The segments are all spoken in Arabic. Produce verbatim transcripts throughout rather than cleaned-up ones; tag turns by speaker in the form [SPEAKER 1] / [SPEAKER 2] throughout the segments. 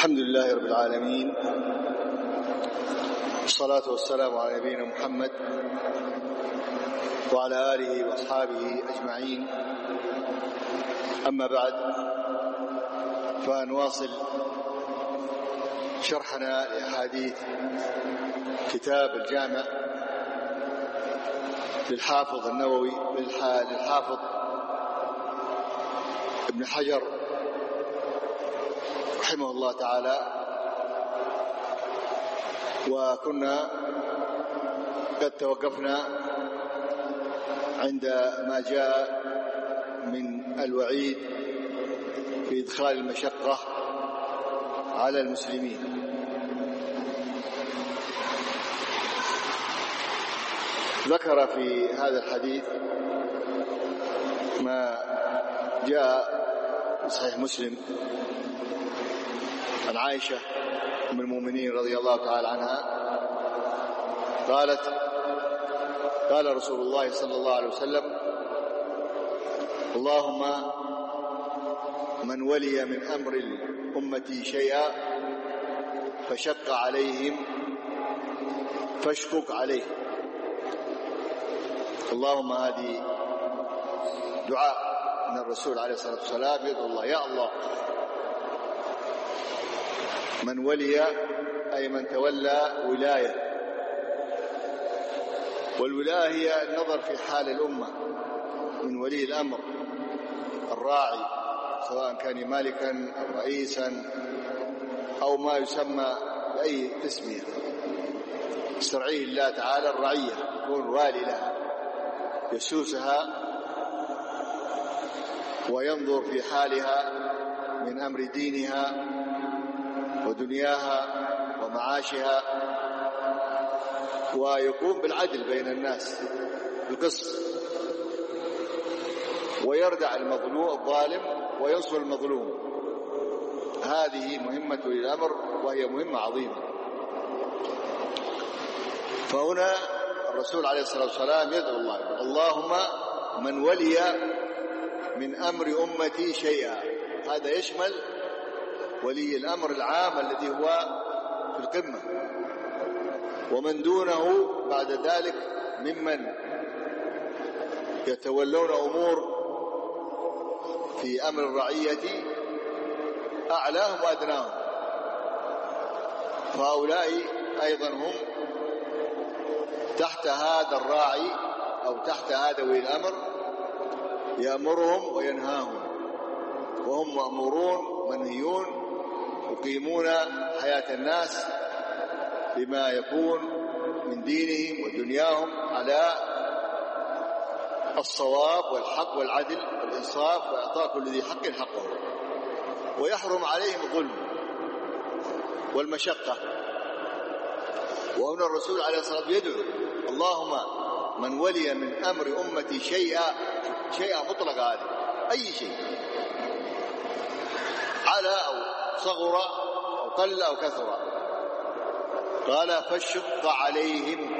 [SPEAKER 1] الحمد لله رب العالمين، والصلاة والسلام على نبينا محمد وعلى آله وأصحابه أجمعين. أما بعد، فنواصل شرحنا لأحاديث كتاب الجامع للحافظ النووي للحافظ ابن حجر رحمه الله تعالى. وكنا قد توقفنا عند ما جاء من الوعيد في إدخال المشقة على المسلمين. ذكر في هذا الحديث ما جاء في صحيح مسلم عن عائشة أم المؤمنين رضي الله تعالى عنها قالت: قال رسول الله صلى الله عليه وسلم: اللهم من ولي من أمر الأمة شيئا فشق عليهم فاشكك عليه. اللهم هذه دعاء من الرسول عليه الصلاة والسلام، يدعو الله: يا الله من ولي أي من تولى ولاية، والولاية هي النظر في حال الأمة من ولي الأمر الراعي، سواء كان مالكا أو رئيسا أو ما يسمى بأي تسمية استرعيه الله تعالى الرعية، يكون والي لها يسوسها وينظر في حالها من أمر دينها ودنياها ومعاشها، ويقوم بالعدل بين الناس بالقسط، ويردع المظلوم الظالم وينصر المظلوم. هذه مهمة للأمر، وهي مهمة عظيمة. فهنا الرسول عليه الصلاة والسلام يدعو الله: اللهم من ولي من أمر أمتي شيئا. هذا يشمل ولي الأمر العام الذي هو في القمة، ومن دونه بعد ذلك ممن يتولون أمور في أمر الرعية أعلاهم وأدناهم، فهؤلاء أيضا هم تحت هذا الراعي أو تحت هذا ولي الأمر، يأمرهم وينهاهم، وهم مأمورون منهيون، يقيمون حياة الناس بما يكون من دينهم ودنياهم على الصواب والحق والعدل والإنصاف وإعطاء كل ذي حق حقه، ويحرم عليهم الظلم والمشقة. وهنا الرسول عليه الصلاة والسلام يدعو: اللهم من ولي من أمر أمتي شيئا، شيئا مطلق، هذا أي شيء، على أو صغر أو قل أو كثر، قال فاشق عليهم.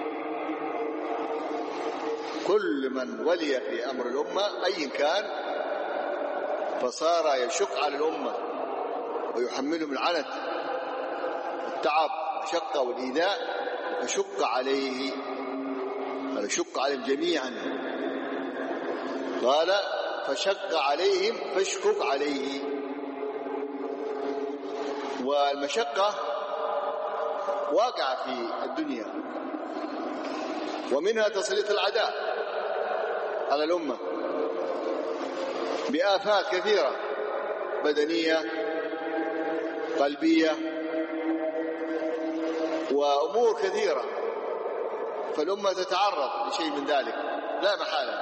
[SPEAKER 1] كل من ولي في أمر الأمة أي كان فصار يشق على الأمة ويحملهم العنت والتعب والشقة والإيذاء، فشق عليه، فشق عليهم جميعا. قال فشق عليهم فاشكك عليه. والمشقة واقعة في الدنيا، ومنها تسليط الأعداء على الأمة بآفات كثيرة بدنية قلبية وأمور كثيرة، فالأمة تتعرض لشيء من ذلك لا محالة.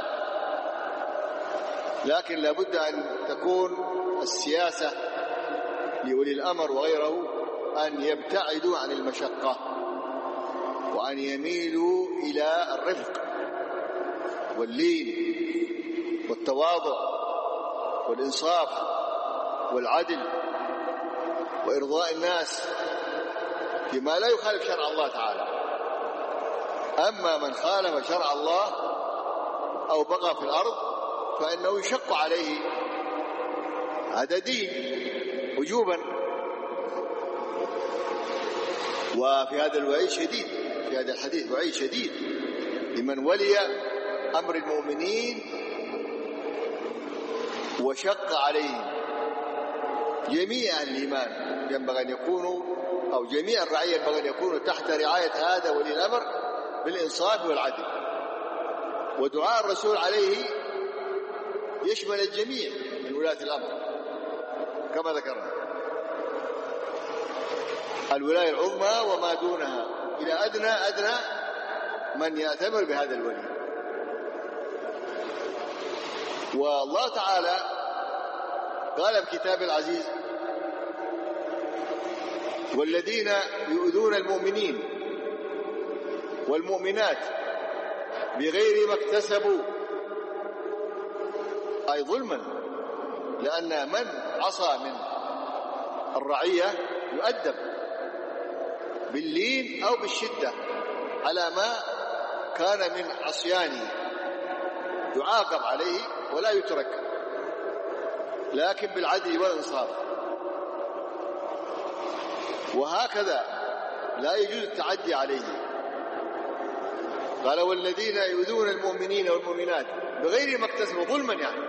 [SPEAKER 1] لكن لابد أن تكون السياسة لأولي الأمر وغيره أن يبتعدوا عن المشقة، وأن يميلوا إلى الرفق واللين والتواضع والإنصاف والعدل وإرضاء الناس بما لا يخالف شرع الله تعالى. أما من خالف شرع الله أو بغى في الأرض فإنه يشق عليه، هذا دين وجوبا، وفي هذا الوعيد شديد، في هذا الحديث وعيد شديد لمن ولي أمر المؤمنين وشق عليهم. جميع أهل الإيمان ينبغي أن يكونوا، أو جميع الرعية ينبغي أن يكونوا تحت رعاية هذا ولي الأمر بالإنصاف والعدل. ودعاء الرسول عليه يشمل الجميع من ولاة الأمر كما ذكرنا، الولاية العظمى وما دونها إلى أدنى أدنى من يأتمر بهذا الولي. والله تعالى قال في كتاب العزيز: والذين يؤذون المؤمنين والمؤمنات بغير ما اكتسبوا، أي ظلما، لأن من عصى من الرعية يؤدب باللين أو بالشدة على ما كان من عصيانه، يعاقب عليه ولا يترك، لكن بالعدل والإنصاف. وهكذا لا يجوز التعدي عليه. قال: والذين يؤذون المؤمنين والمؤمنات بغير ما اكتسبوا ظلما، يعني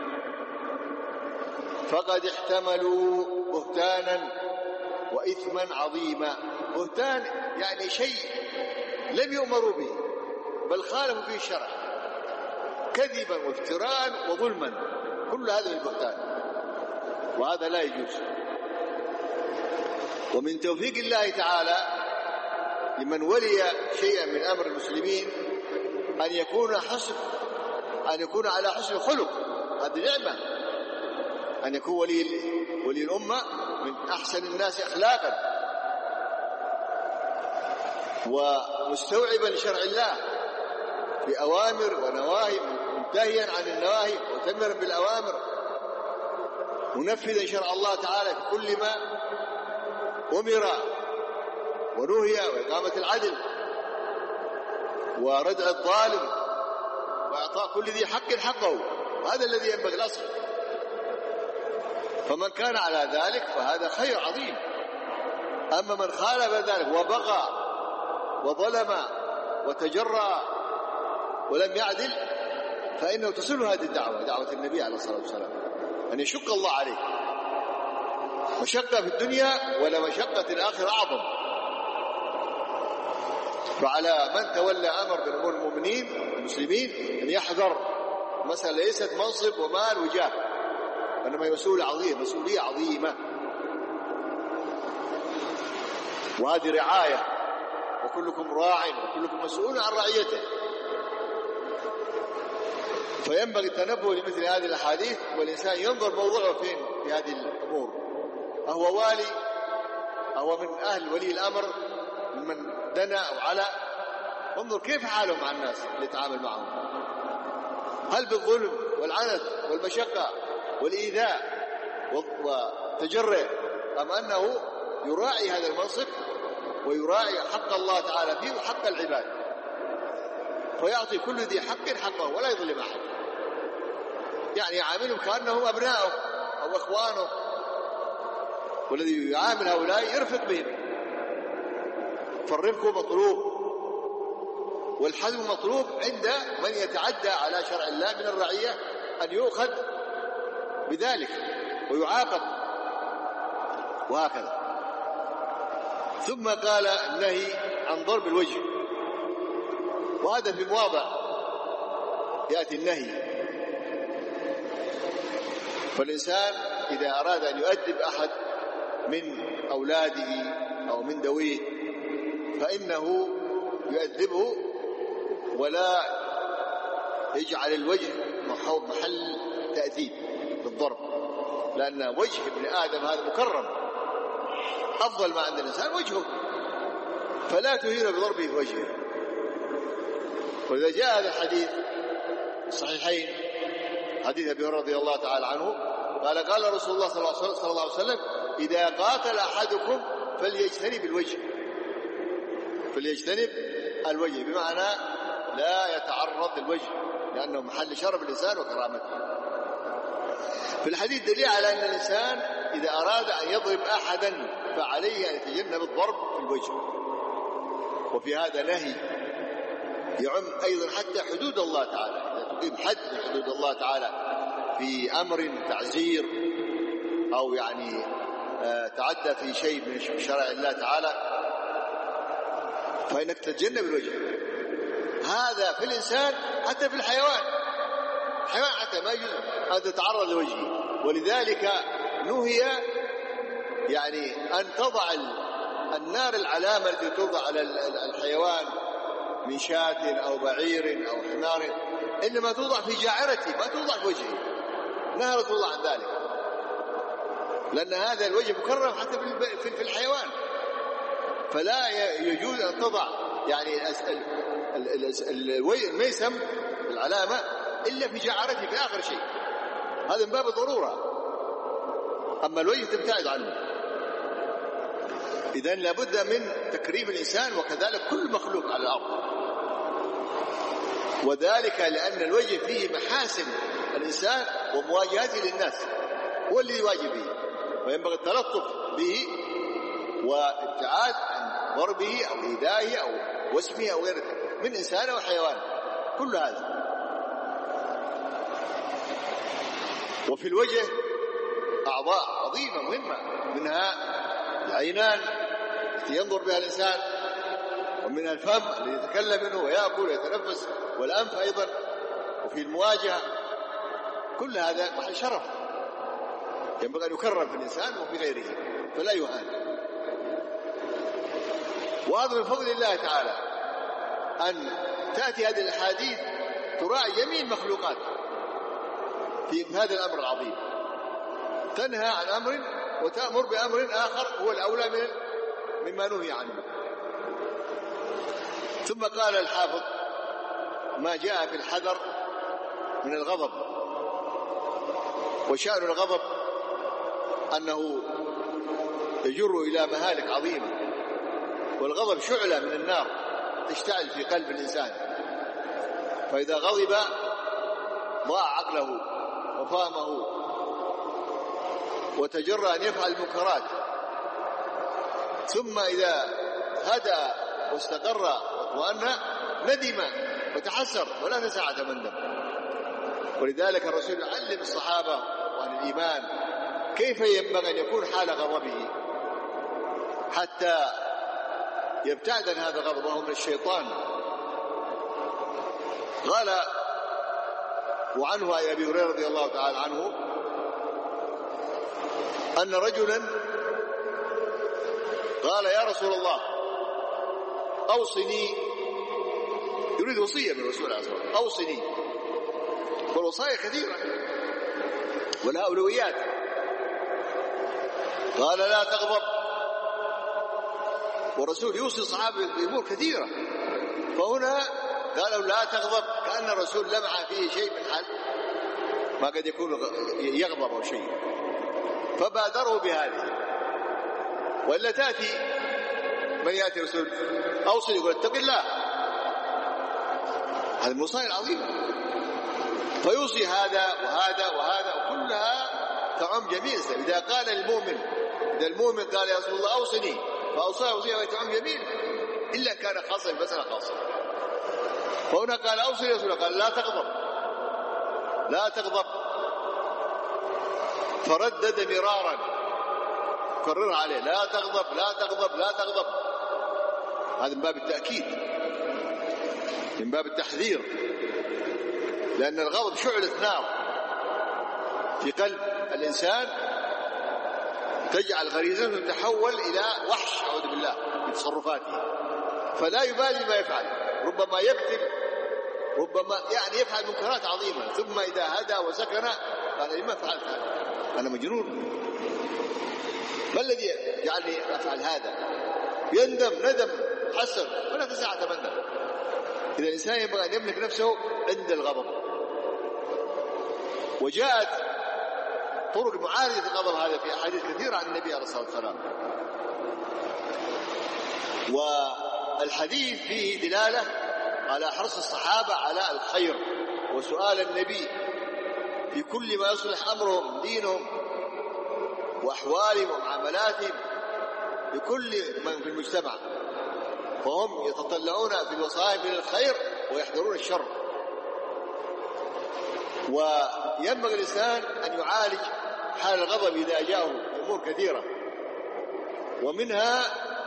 [SPEAKER 1] فقد احتملوا بهتانا وإثما عظيما. بهتان يعني شيء لم يؤمروا به بل خالفوا فيه الشرع، كذبا وافتراء وظلما، كل هذا من البهتان، وهذا لا يجوز. ومن توفيق الله تعالى لمن ولي شيئا من أمر المسلمين أن يكون حسن أن يكون على حسن خلق. هذه نعمة، أن يكون ولي ولي الأمة من أحسن الناس أخلاقا ومستوعبا لشرع الله بأوامر ونواهي، منتهيا عن النواهي مؤتمرا بالأوامر، منفذا شرع الله تعالى في كل ما أمر ونهي، وإقامة العدل وردع الظالم وإعطاء كل ذي حق حقه، وهذا الذي ينبغي الأصل. فمن كان على ذلك فهذا خير عظيم. أما من خالف ذلك وبغى وظلم وتجرأ ولم يعدل فإنه تصل هذه الدعوة، دعوة النبي عليه الصلاة والسلام، أن يشق الله عليه، مشقة في الدنيا ولا مشقة الآخرة أعظم. فعلى من تولى أمر من أمور المؤمنين المسلمين أن يحذر. مسألة ليست منصب ومال وجاه، وإنما مسؤولية عظيمة، مسؤولية عظيمة، وهذه رعاية، وكلكم راع وكلكم مسؤول عن رعيته. فينبغي التنبه لمثل هذه الأحاديث، والإنسان ينظر موضوعه فين في هذه الأمور. أهو والي، أهو من أهل ولي الأمر، من دنا أو على، انظر كيف حاله مع الناس اللي يتعامل معهم، هل بالظلم والعنت والمشقة والإيذاء والتجرع، أم أنه يراعي هذا المنصب ويراعي حق الله تعالى فيه وحق العباد، فيعطي كل ذي حق حقه ولا يظلم أحد، يعني يعاملهم كأنهم أبناؤه أو أخوانه. والذي يعامل هؤلاء يرفق بهم، فالرفق مطلوب والحزم مطلوب عند من يتعدى على شرع الله من الرعية، أن يؤخذ بذلك ويعاقب، وهكذا. ثم قال النهي عن ضرب الوجه، وهذا في مواضع يأتي النهي. فالإنسان إذا أراد أن يؤدب أحد من أولاده أو من ذويه فإنه يؤدبه ولا يجعل الوجه محل تأديب بالضرب، لأن وجه ابن آدم هذا مكرم، أفضل ما عند الإنسان وجهه، فلا تهين بضربه في وجهه. وإذا جاء هذا الحديث الصحيحين، حديث أبي هريرة رضي الله تعالى عنه قال: قال رسول الله صلى الله عليه وسلم: إذا قاتل أحدكم فليجتنب الوجه، فليجتنب الوجه، بمعنى لا يتعرض للوجه، لأنه محل شرف الإنسان وكرامته. في الحديث دليل على أن الإنسان إذا أراد أن يضرب أحدا فعليه أن يتجنب الضرب في الوجه، وفي هذا نهي يعم أيضا حتى حدود الله تعالى. إذا تقيم حد من حدود الله تعالى في أمر تعزير أو يعني تعدى في شيء من شرع الله تعالى فإنك تتجنب الوجه. هذا في الإنسان حتى في الحيوان، الحيوان حتى ما يجوز أن تتعرض لوجهه. ولذلك نهي يعني أن تضع النار العلامة التي توضع على الحيوان من شاة أو بعير أو حمار، إنما توضع في جاعرته ما توضع في وجهه، نهر توضع عن ذلك، لأن هذا الوجه مكرم حتى في الحيوان. فلا يجوز أن تضع يعني الميسم العلامة إلا في جاعرته في آخر شيء، هذا من باب الضرورة. أما الوجه تبتعد عنه. إذن لابد من تكريم الإنسان وكذلك كل مخلوق على الأرض، وذلك لأن الوجه فيه محاسن الإنسان ومواجهته للناس، هو اللي يواجه به، وينبغي التلطف به وابتعاد عن ضربه أو إيذائه أو وسمه أو غيره من إنسان أو حيوان، كل هذا. وفي الوجه أعضاء عظيمة مهمة، منها العينان التي ينظر بها الإنسان، ومنها الفم الذي يتكلم منه ويأكل ويتنفس، والأنف أيضا، وفي المواجهة. كل هذا محل شرف ينبغي أن يكرم في الإنسان وفي غيره، فلا يهان. وهذا من فضل الله تعالى أن تأتي هذه الأحاديث تراعي جميع المخلوقات في هذا الأمر العظيم، تنهى عن أمر وتأمر بأمر آخر هو الأولى من مما نهي عنه. ثم قال الحافظ: ما جاء في الحذر من الغضب. وشأن الغضب أنه يجر إلى مهالك عظيمة، والغضب شعلة من النار تشتعل في قلب الإنسان، فإذا غضب ضاع عقله وفهمه وتجرأ أن يفعل المنكرات، ثم إذا هدأ واستقر واطمأن ندم وتحسر ولا تسعة مندم. ولذلك الرسول علم الصحابة عن الإيمان كيف ينبغي أن يكون حال غضبه حتى يبتعد عن هذا الغضب وهو من الشيطان. قال وعنه أبي هريرة رضي الله تعالى عنه أن رجلا قال: يا رسول الله أوصني، يريد وصية من الرسول عليه الصلاة والسلام، أوصني، والوصايا كثيرة ولها أولويات. قال: لا تغضب. والرسول يوصي الصحابة بأمور كثيرة، فهنا قالوا لا تغضب، كأن الرسول لمع فيه شيء من حال ما قد يكون يغضب أو شيء، فبادروا بهذه. وإلا تأتي من يأتي رسول أوصل يقول اتق الله، هذه المصائب العظيمة، فيوصي هذا وهذا وهذا، وكلها تعم جميع. إذا قال المؤمن إذا المؤمن قال: يا رسول الله أوصني، فأوصاه وصية وتعم جميل، إلا كان خاصا بمسألة خاصة. فهنا قال: أوصي يا رسول الله، قال: لا تغضب، لا تغضب. فردد مرارا كرر عليه: لا تغضب، لا تغضب، لا تغضب. هذا من باب التأكيد، من باب التحذير، لأن الغضب شعلة نار في قلب الإنسان تجعل غريزته تتحول إلى وحش، أعوذ بالله، بتصرفاته، فلا يبالي ما يفعل، ربما يقتل، ربما يعني يفعل منكرات عظيمة، ثم إذا هدى وسكن قال: لما فعلت هذا؟ أنا مجنون، ما الذي جعلني أفعل هذا؟ يندم ندم حسن ولا تسعة مندم. إذا الإنسان ينبغي أن يملك نفسه عند الغضب. وجاءت طرق معارضة الغضب هذا في أحاديث كثيرة عن النبي عليه الصلاة والسلام، والحديث فيه دلالة على حرص الصحابة على الخير وسؤال النبي في كل ما يصلح أمرهم، دينهم وأحوالهم ومعاملاتهم لكل من في المجتمع. فهم يتطلعون في الوصايا من الخير ويحذرون الشر. وينبغي الإنسان أن يعالج حال الغضب إذا جاءه أمور كثيرة، ومنها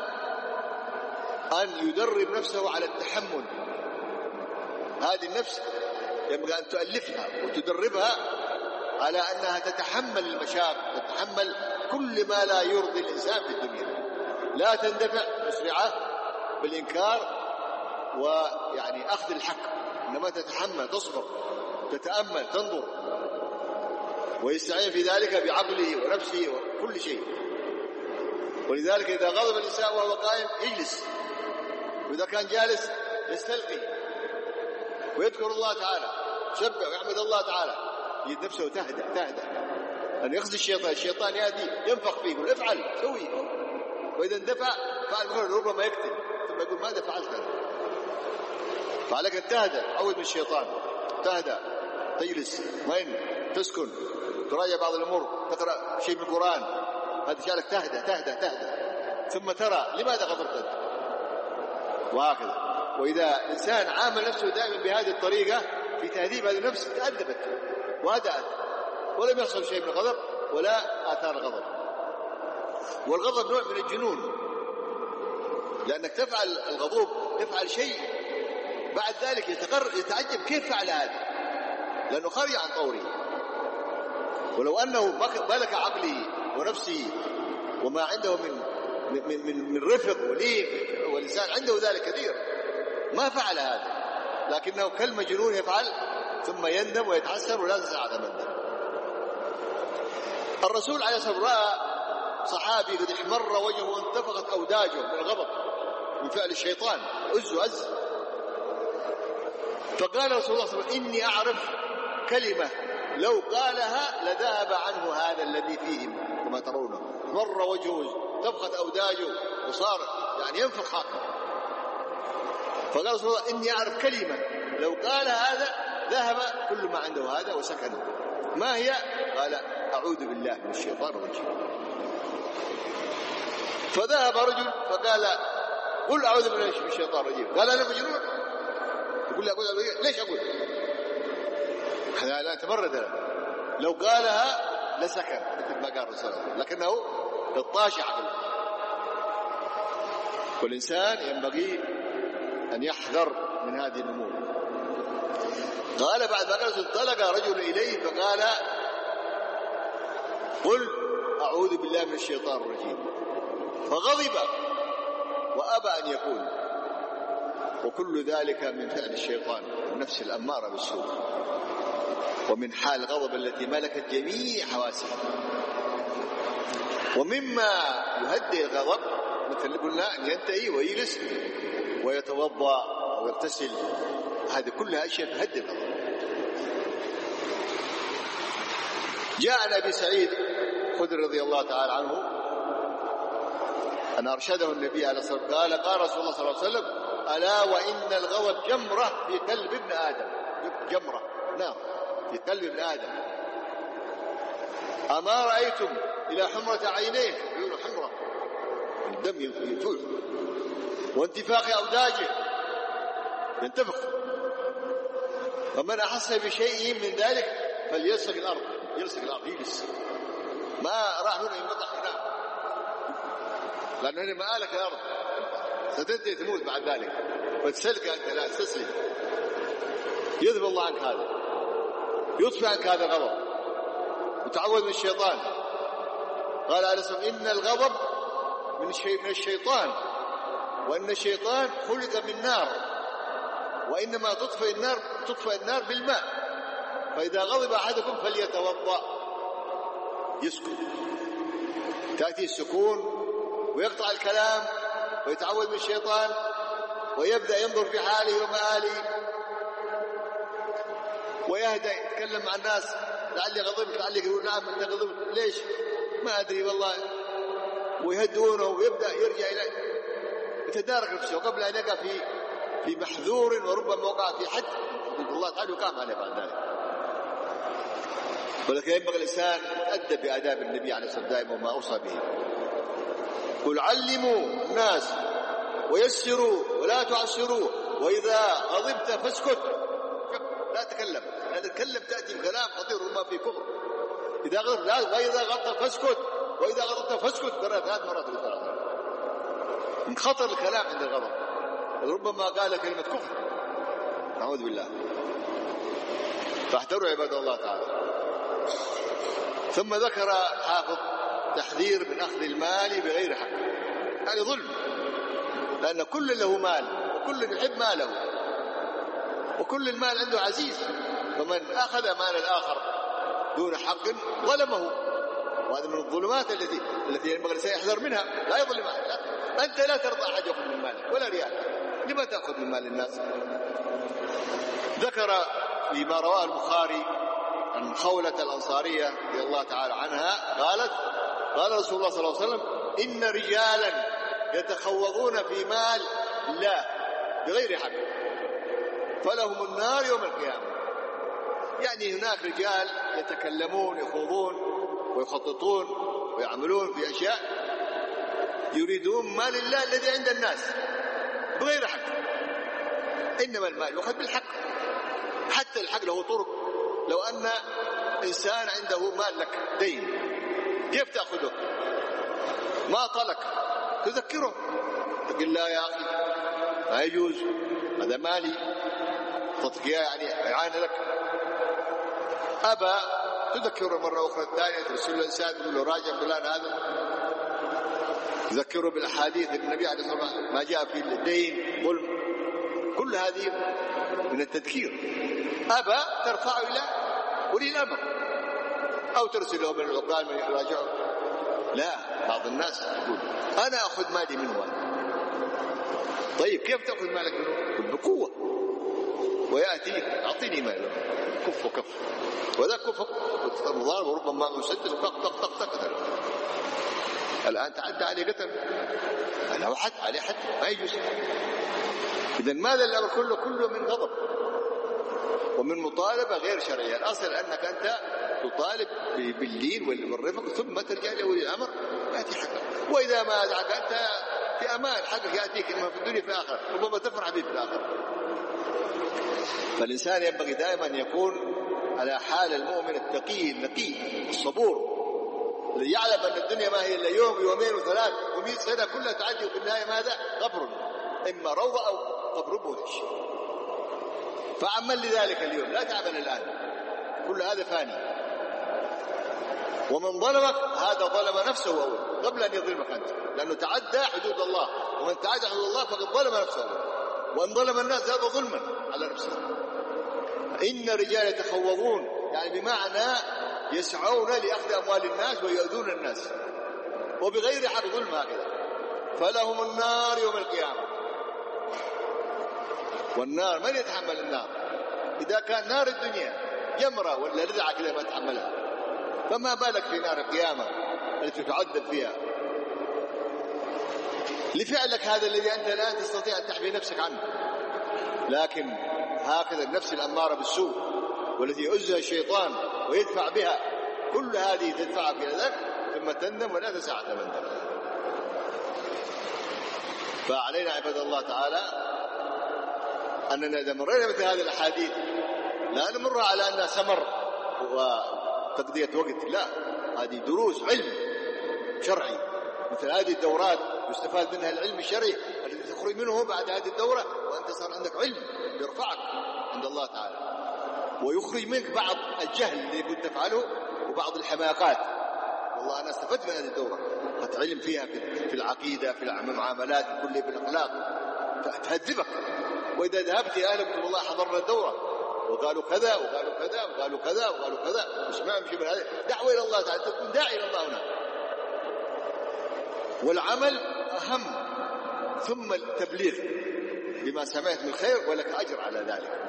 [SPEAKER 1] أن يدرب نفسه على التحمل. هذه النفس ينبغي أن تؤلفها وتدربها على أنها تتحمل المشاق، تتحمل كل ما لا يرضي الإنسان في الدنيا، لا تندفع مسرعة بالإنكار ويعني أخذ الحق، إنما تتحمل، تصبر، تتأمل، تنظر، ويستعين في ذلك بعقله ونفسه وكل شيء. ولذلك إذا غضب الإنسان وهو قائم يجلس، وإذا كان جالس يستلقي ويذكر الله تعالى، يسبح ويحمد الله تعالى، يجد نفسه تهدأ تهدأ أن يخزي الشيطان. الشيطان يأتي ينفخ فيه يقول افعل سوي، وإذا اندفع فعل ربما يقتل، ثم يقول ماذا فعلت أنا؟ فعليك أن تهدأ، عود من الشيطان، تهدأ، تجلس، وين تسكن، تراجع بعض الأمور، تقرأ شيء من القرآن، هذا جعلك تهدأ تهدأ تهدأ، ثم ترى لماذا غضبت أنت، وهكذا. وإذا إنسان عامل نفسه دائما بهذه الطريقة في تهذيب هذه النفس تأدبت وهدأت، ولم يحصل شيء من الغضب ولا آثار الغضب. والغضب نوع من الجنون، لأنك تفعل الغضوب، تفعل شيء بعد ذلك يتقر يتعجب كيف فعل هذا، لأنه خرج عن طوره. ولو أنه ملك عقله ونفسه وما عنده من من من, من رفق ولين، والإنسان عنده ذلك كثير، ما فعل هذا، لكنه كالمجنون يفعل ثم يندم ويتحسر ولا تسعى تمندم. الرسول عليه الصلاة والسلام رأى صحابي قد احمر وجهه وانتفخت أوداجه من الغضب من فعل الشيطان، عز عز. فقال رسول الله صلى الله عليه وسلم إني أعرف كلمة لو قالها لذهب عنه هذا الذي فيه كما ترونه، مر وجهه انتفخت أوداجه وصار يعني ينفخ حقه. فقال رسول الله إني أعرف كلمة لو قال هذا ذهب كل ما عنده هذا وسكن. ما هي؟ قال أعوذ بالله من الشيطان الرجيم. فذهب رجل فقال قل أعوذ بالله من الشيطان الرجيم. قال أنا مجنون؟ يقول لي أقول ليش أقول؟ هذا لا تمرد له. لو قالها لسكن مثل ما قال رسول الله، لكنه للطاشي عقله. والإنسان ينبغي أن يحذر من هذه الأمور. قال بعد ما قال انطلق رجل إليه فقال قل أعوذ بالله من الشيطان الرجيم، فغضب وأبى أن يقول. وكل ذلك من فعل الشيطان النفس الأمارة بالسوء، ومن حال الغضب التي ملكت جميع حواسه. ومما يهدئ الغضب مثل اللي قلنا أن ينتهي ويجلس ويتوضأ ويغتسل، هذه كلها أشياء تهدئ الغضب. جاء عن أبي سعيد الخدري رضي الله تعالى عنه أن أرشده النبي عليه الصلاة والسلام قال قال رسول الله صلى الله عليه وسلم ألا وإن الغضب جمرة في قلب ابن آدم، جمرة نار في قلب ابن آدم. أما رأيتم إلى حمرة عينيه، يقول حمرة الدم ينفوح، وانتفاخ أوداجه ينتفخ. فمن أحس بشيء من ذلك فليلصق الأرض، يلصق الأرض يجلس، ما راح هنا ينبطح هنا، لأنه هنا مآلك الأرض ستنتهي تموت بعد ذلك، فتسلك أنت لا تستسلم. يذهب الله عنك هذا، يطفئ عنك هذا الغضب وتعوذ من الشيطان. قال عليه الصلاة والسلام إن الغضب من شيء من الشيطان، وإن الشيطان خلق من نار، وإنما تطفئ النار تطفئ النار بالماء، فإذا غضب أحدكم فليتوضأ يسكت، تأتي السكون ويقطع الكلام ويتعوذ من الشيطان ويبدأ ينظر في حاله ومآله ويهدأ يتكلم مع الناس، لعلي غضبت، لعلي يقول نعم أنت غضبت، ليش ما أدري والله، ويهدونه ويبدأ يرجع إلى يتدارك نفسه قبل أن يقع في في محذور وربما وقع في حد الله تعالى يقام عليه بعد ذلك. ولكن ينبغي الإنسان يتأدب بآداب النبي عليه الصلاة والسلام دائما وما أوصى به. قل علموا الناس ويسروا ولا تعسروا، وإذا غضبت فاسكت، لا تكلم، لا تتكلم تأتي بكلام خطير ربما في كفر. إذا غضبت لا، وإذا غضبت فاسكت، وإذا غضبت فاسكت، قرأت ثلاث مرات بالثلاث. من خطر الكلام عند الغضب، ربما قال كلمة كفر، نعوذ بالله. فاحذروا عباد الله تعالى. ثم ذكر حافظ تحذير من أخذ المال بغير حق، هذا ظلم، لأن كل له مال وكل يحب ماله، وكل المال عنده عزيز، فمن أخذ مال الآخر دون حق ظلمه، وهذا من الظلمات التي التي ينبغي الإنسان يحذر منها. لا يظلم أحد، أنت لا ترضى أحد يأخذ من مالك ولا ريال، لما تأخذ من مال الناس؟ ذكر فيما رواه البخاري عن خولة الأنصارية رضي الله تعالى عنها قالت: قال رسول الله صلى الله عليه وسلم: إن رجالا يتخوضون في مال الله بغير حق فلهم النار يوم القيامة. يعني هناك رجال يتكلمون يخوضون ويخططون ويعملون في أشياء يريدون مال الله الذي عند الناس بغير حق. إنما المال يؤخذ بالحق، حتى الحق له طرق. لو أن إنسان عنده مال لك دين، كيف تأخذه؟ ما طلق تذكره، تقول: لا يا أخي ما يجوز، هذا مالي، تعطيك يعني إعانة لك. أبى تذكره مرة أخرى الثانية، ترسل له إنسان تقول له: راجع فلان هذا، تذكره بالأحاديث النبي عليه الصلاة والسلام ما جاء في الدين ظلم. كل هذه من التذكير. أبى ترفعه إلى ولي الأمر أو ترسله من العقال من يراجعه. لا، بعض الناس يقول: أنا أخذ مالي منه. طيب كيف تأخذ مالك منه؟ بقوة، ويأتي: أعطيني ماله، كف وكف، وذا كف ضارب وربما مسدس وطق طق طق طق. الآن تعدى عليه قتل، أنا وحد عليه حد، ما يجوز. إذن ماذا الأمر كله كله من غضب ومن مطالبة غير شرعية. الأصل أنك أنت تطالب باللين والرفق، ثم ترجع لولي الأمر يأتي حقك. وإذا ما دعك أنت في أمان، حقك يأتيك إما في الدنيا في الآخرة، ربما تفرح به في الآخرة. فالإنسان ينبغي دائما أن يكون على حال المؤمن التقي النقي الصبور، الذي يعلم أن الدنيا ما هي إلا يوم يومين وثلاث ومئة سنة كلها تعدي، وفي النهاية ماذا؟ قبر، إما روضة أو قبر بوحش. فعمل لذلك اليوم، لا تعمل الآن، كل هذا فاني. ومن ظلمك هذا ظلم نفسه أول قبل أن يظلمك أنت، لأنه تعدى حدود الله، ومن تعدى حدود الله فقد ظلم نفسه أول. وأن ظلم الناس هذا ظلما على نفسه. إن رجال يتخوضون، يعني بمعنى يسعون لأخذ أموال الناس ويؤذون الناس وبغير حق، ظلم هكذا. فلهم النار يوم القيامة. والنار من يتحمل النار؟ إذا كان نار الدنيا جمرة ولا رذعة كذا ما تحملها، فما بالك في نار القيامة التي تعذب فيها لفعلك هذا الذي أنت الآن تستطيع أن تحمي نفسك عنه. لكن هكذا النفس الأمارة بالسوء والتي يؤذها الشيطان ويدفع بها، كل هذه تدفعك إلى ذلك، ثم تندم ولا تسعى تندم. فعلينا عباد الله تعالى أننا إذا مرينا مثل هذه الأحاديث لا نمر على أنها سمر وتقضية وقت، لا، هذه دروس علم شرعي. مثل هذه الدورات يستفاد منها العلم الشرعي الذي تخرج منه بعد هذه الدورة وأنت صار عندك علم يرفعك عند الله تعالى، ويخرج منك بعض الجهل اللي كنت تفعله وبعض الحماقات. والله أنا استفدت من هذه الدورة، قد علم فيها في العقيدة، في المعاملات، في كل، في الأخلاق، فتهذبك. وإذا ذهبت يا أهل والله حضرنا الدورة وقالوا كذا وقالوا كذا وقالوا كذا وقالوا كذا، مش ما مشي من هذا، دعوة إلى الله تعالى، تكون داعي إلى الله هنا. والعمل أهم، ثم التبليغ بما سمعت من خير ولك أجر على ذلك.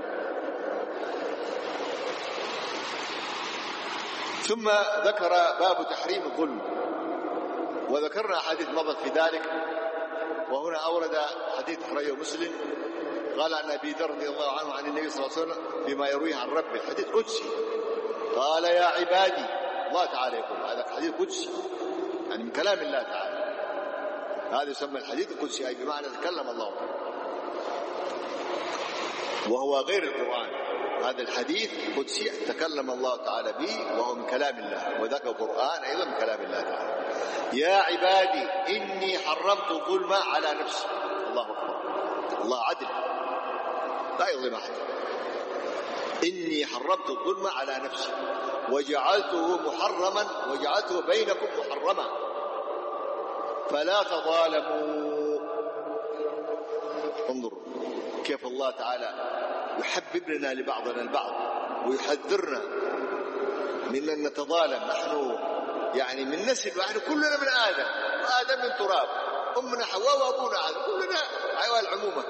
[SPEAKER 1] ثم ذكر باب تحريم الظلم، وذكرنا أحاديث مضت في ذلك. وهنا أورد حديث أخرجه مسلم قال عن أبي ذر رضي الله عنه عن النبي صلى الله عليه وسلم بما يرويه عن ربه، حديث قدسي، قال: يا عبادي، الله تعالى يقول، هذا حديث قدسي يعني من كلام الله تعالى، هذا يسمى الحديث القدسي، أي بمعنى تكلم الله، وهو غير القرآن. هذا الحديث قدسي تكلم الله تعالى به وهو من كلام الله، وذاك القرآن أيضا من كلام الله تعالى. يا عبادي إني حرمت الظلم على نفسي. الله أكبر، الله عدل لا يظلم أحد. إني حرمت الظلم على نفسي وجعلته محرما وجعلته بينكم محرما فلا تظالموا. انظروا كيف الله تعالى يحبب لنا لبعضنا البعض ويحذرنا من أن نتظالم. نحن يعني من نسل، ونحن كلنا من آدم، وآدم من تراب، أمنا حواء وأبونا آدم، كلنا عوال عمومة.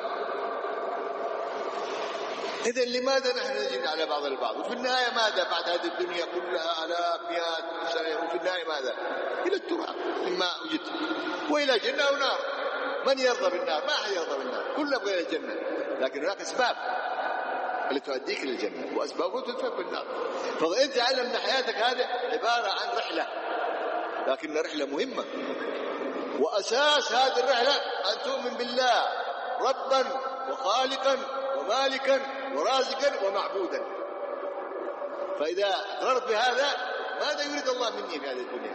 [SPEAKER 1] إذن لماذا نحن نجد على بعض البعض؟ وفي النهاية ماذا بعد هذه الدنيا كلها آلاف مئات سنة؟ وفي النهاية ماذا؟ إلى التراب مما وجدت، وإلى جنة أو نار. من يرضى بالنار؟ ما أحد يرضى بالنار، كلنا نبغى إلى الجنة، لكن هناك أسباب اللي تؤديك للجنة وأسبابه تدفعك بالنار. فأنت تعلم أن حياتك هذه عبارة عن رحلة، لكن رحلة مهمة، وأساس هذه الرحلة أن تؤمن بالله ربا وخالقا ومالكا ورازقا ومعبودا. فإذا اقررت بهذا ماذا يريد الله مني في هذه الدنيا؟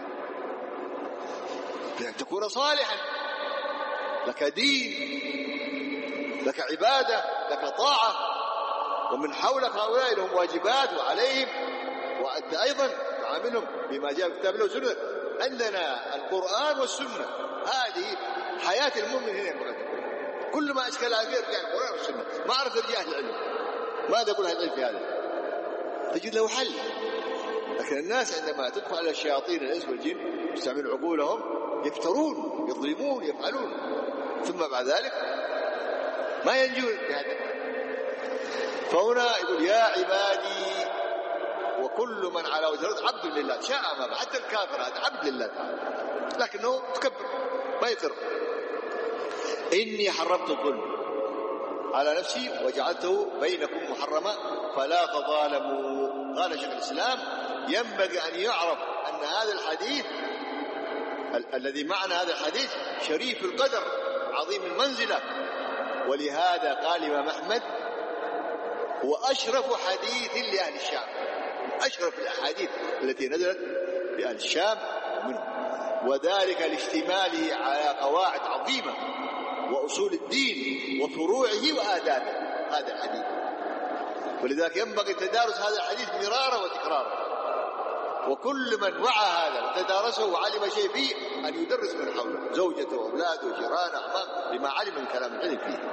[SPEAKER 1] بأن تكون صالحا، لك دين، لك عبادة، لك طاعة، ومن حولك هؤلاء لهم واجبات وعليهم، وأنت أيضا تعاملهم بما جاء في كتاب الله والسنة. عندنا القرآن والسنة، هذه حياة المؤمن هنا. كل ما أشكال على غير القرآن والسنة، ما عرف رجال العلم ماذا يقول هذا العلم في هذا، تجد له حل. لكن الناس عندما تدخل على الشياطين الإنس والجن يستعملون عقولهم، يفترون، يظلمون، يفعلون، ثم بعد ذلك ما ينجون بهذا. فهنا يقول يا عبادي، وكل من على وجه الأرض عبد لله، شاء ما، حتى الكافر هذا عبد لله تعالى، لكنه تكبر ما يترك. إني حرمت الظلم على نفسي وجعلته بينكم محرما فلا تظالموا. قال شيخ الإسلام ينبغي أن يعرف أن هذا الحديث ال- الذي معنى هذا الحديث شريف القدر عظيم المنزلة، ولهذا قال الإمام أحمد هو أشرف حديث لأهل الشام، أشرف الأحاديث التي نزلت لأهل الشام منه، وذلك لاشتماله على قواعد عظيمة وأصول الدين وفروعه وآدابه هذا الحديث. ولذلك ينبغي تدارس هذا الحديث مرارا وتكرارا، وكل من وعى هذا وتدارسه وعلم شيء فيه أن يدرس من حوله، زوجته وأولاده وجيرانه أعمامه، لما علم من كلام العلم فيه.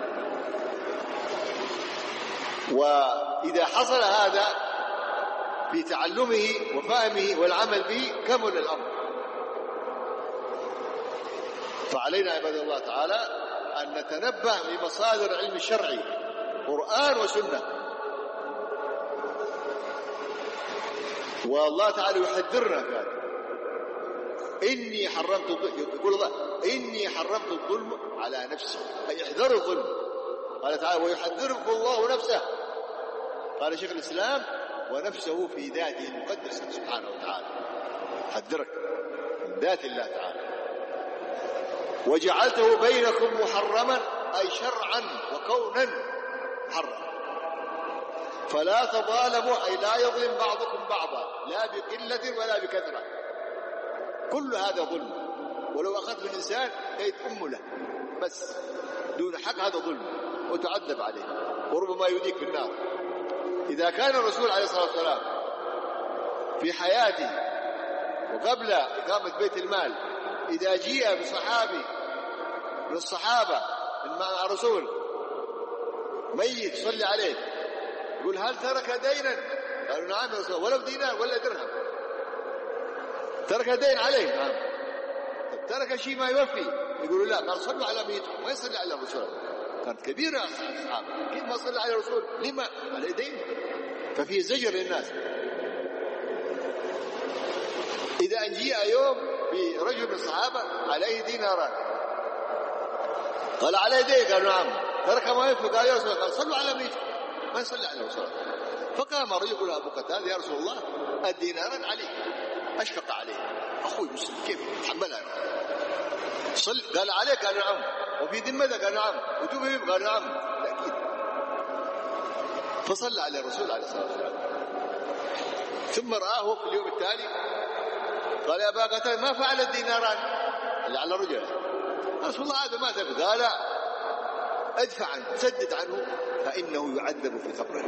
[SPEAKER 1] وإذا حصل هذا في تعلمه وفهمه والعمل به كمل الأمر. فعلينا عباد الله تعالى أن نتنبه لمصادر العلم الشرعي قرآن وسنة. والله تعالى يحذرنا في هذا. إني حرمت يقول الله إني حرمت الظلم على نفسي، أي احذروا الظلم. قال تعالى ويحذركم الله نفسه. قال شيخ الإسلام ونفسه في ذاته المقدسة سبحانه وتعالى، حذرك من ذات الله تعالى. وجعلته بينكم محرما، أي شرعا وكونا محرما فلا تظالموا، أي لا يظلم بعضكم بعضا لا بقلة ولا بكثرة. كل هذا ظلم، ولو أخذت من إنسان كيد أم له بس دون حق هذا ظلم وتعذب عليه وربما يوديك في النار. إذا كان الرسول عليه الصلاة والسلام في حياته وقبل إقامة بيت المال إذا جيء بصحابي من الصحابة مع الرسول ميت صلي عليه يقول هل ترك دينا؟ قالوا نعم يا رسول، ولو دينار ولا درهم. ترك دين عليه؟ نعم. طب ترك شيء ما يوفي؟ يقولوا لا. قال صلوا على ميته، ما يصلي على الرسول. كانت كبيرة الصحابة، كيف ما صلى على الرسول؟ لما؟ على دين. ففي زجر للناس. إذا أن جاء يوم برجل من الصحابة عليه ديناران قال عليه دين، قالوا نعم. ترك ما يوفي قال يا رسول الله، قال صلوا على ميته، ما يصلي على الرسول. فقام رجل يقول أبو قتادة يا رسول الله الديناران عليه، أشفق عليه أخوي مسلم كيف حملها. صل قال عليه قال نعم، وفي ذمته قال نعم، وتوب قال نعم تأكيد. فصلى على الرسول عليه الصلاة والسلام. ثم رآه في اليوم التالي قال يا أبا قتادة ما فعل الديناران اللي على رجله؟ رسول الله هذا ما تبي. قال ادفع عنه، سدد عنه فإنه يعذب في قبره.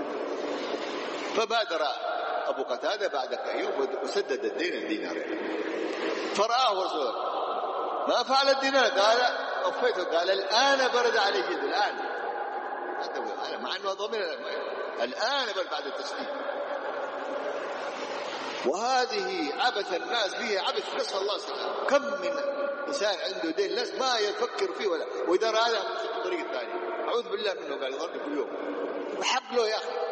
[SPEAKER 1] فبادر أبو قتادة بعد يوم وسدد الدين الدينارين. فرآه رسول الله ما فعل الدينار؟ قال أوفيته. قال الآن برد عليه جد، الآن مع أنه ضمن الآن برد بعد التسليم. وهذه عبث الناس فيها عبث، نسأل الله السلامة. كم من إنسان عنده دين الناس ما يفكر فيه ولا، وإذا رأى هذا في الطريق الثاني أعوذ بالله منه قال يضرني كل يوم، وحق له يا أخي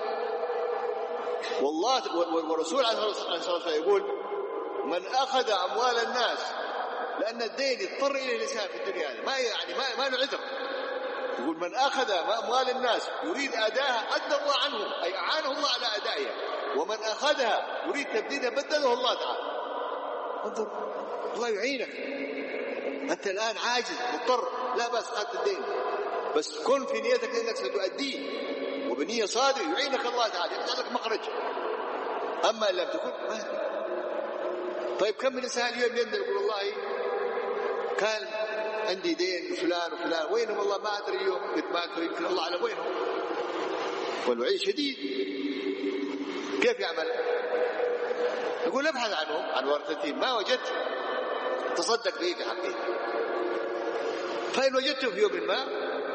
[SPEAKER 1] والله. والرسول عليه الصلاة والسلام يقول من أخذ أموال الناس، لأن الدين يضطر إليه الإنسان في الدنيا هذه، ما يعني ما ما نعذر. يقول من أخذ أموال الناس يريد أداها أدى الله عنه، أي أعانه الله على أدائها. ومن أخذها يريد تبديلها بدله الله تعالى. انظر الله يعينك، أنت الآن عاجز مضطر، لا بأس أخذت الدين، بس كن في نيتك أنك ستؤديه وبنية صادقة يعينك الله تعالى، يفتح لك مخرج. أما إن لم تكن ما. طيب كم من إنسان اليوم يندم يقول والله كان عندي دين فلان وفلان، وينهم والله ما أدري اليوم، قلت ما أدري يمكن الله على وينهم، والوعيد شديد. كيف يعمل؟ يقول ابحث عنهم عن ورثتهم، ما وجدت تصدق به في حقه. فإن وجدته في يوم ما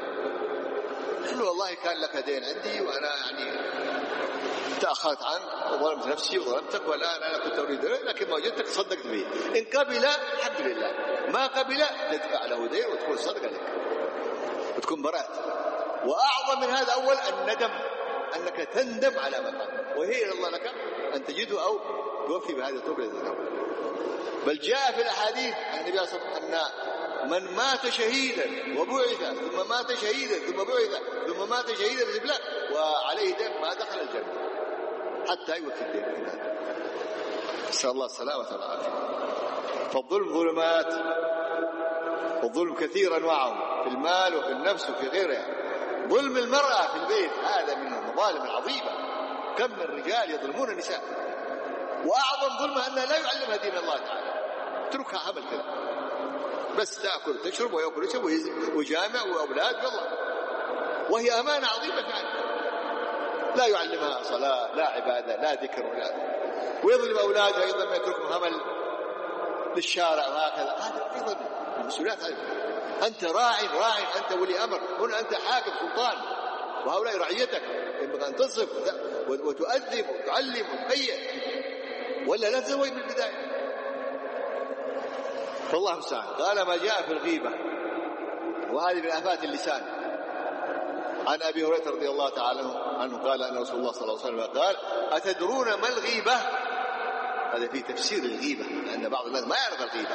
[SPEAKER 1] قل والله كان لك دين عندي وأنا يعني تأخرت عنك وظلمت نفسي وظلمتك، والآن أنا كنت أريد، لكن ما وجدتك صدقت به. إن قبل الحمد لله، ما قبل تدفع له دين وتكون صدقة لك وتكون براءة. وأعظم من هذا أول الندم، أنك تندم على ما قام، وهي إلى الله لك أن تجده أو توفي بهذه التوبة الذنوب. بل جاء في الأحاديث عن النبي صلى الله عليه وسلم أن من مات شهيدا وبعث ثم مات شهيدا ثم بعث ثم مات شهيدا بإذن الله وعليه دين ما دخل الجنة حتى يوفي الدين كذا. نسأل الله السلامة والعافية. فالظلم ظلمات، والظلم كثير أنواعه في المال وفي النفس وفي غيرها. ظلم المرأة في البيت هذا من المظالم العظيمة، كم من رجال يظلمون النساء، وأعظم ظلمها أنها لا يعلمها دين الله تعالى، تركها عمل كذا بس تأكل وتشرب ويأكل ويشرب وجامع وأولاد والله، وهي أمانة عظيمة فعلا. لا يعلمها صلاة لا عبادة لا ذكر ولا، ويظلم أولادها أيضا ما يتركهم همل للشارع وهكذا. هذا أيضا المسؤوليات هذه. أنت راعي راعي أنت ولي أمر، هنا أنت حاكم سلطان، وهؤلاء رعيتك، ينبغي أن تصف وتؤدب وتعلم وتهيئ، ولا لا تزوج من البداية. فالله المستعان. قال ما جاء في الغيبة، وهذه من آفات اللسان. عن أبي هريرة رضي الله تعالى عنه قال أن رسول الله صلى الله عليه وسلم قال أتدرون ما الغيبة؟ هذا في تفسير الغيبة، لأن بعض الناس ما يعرف الغيبة.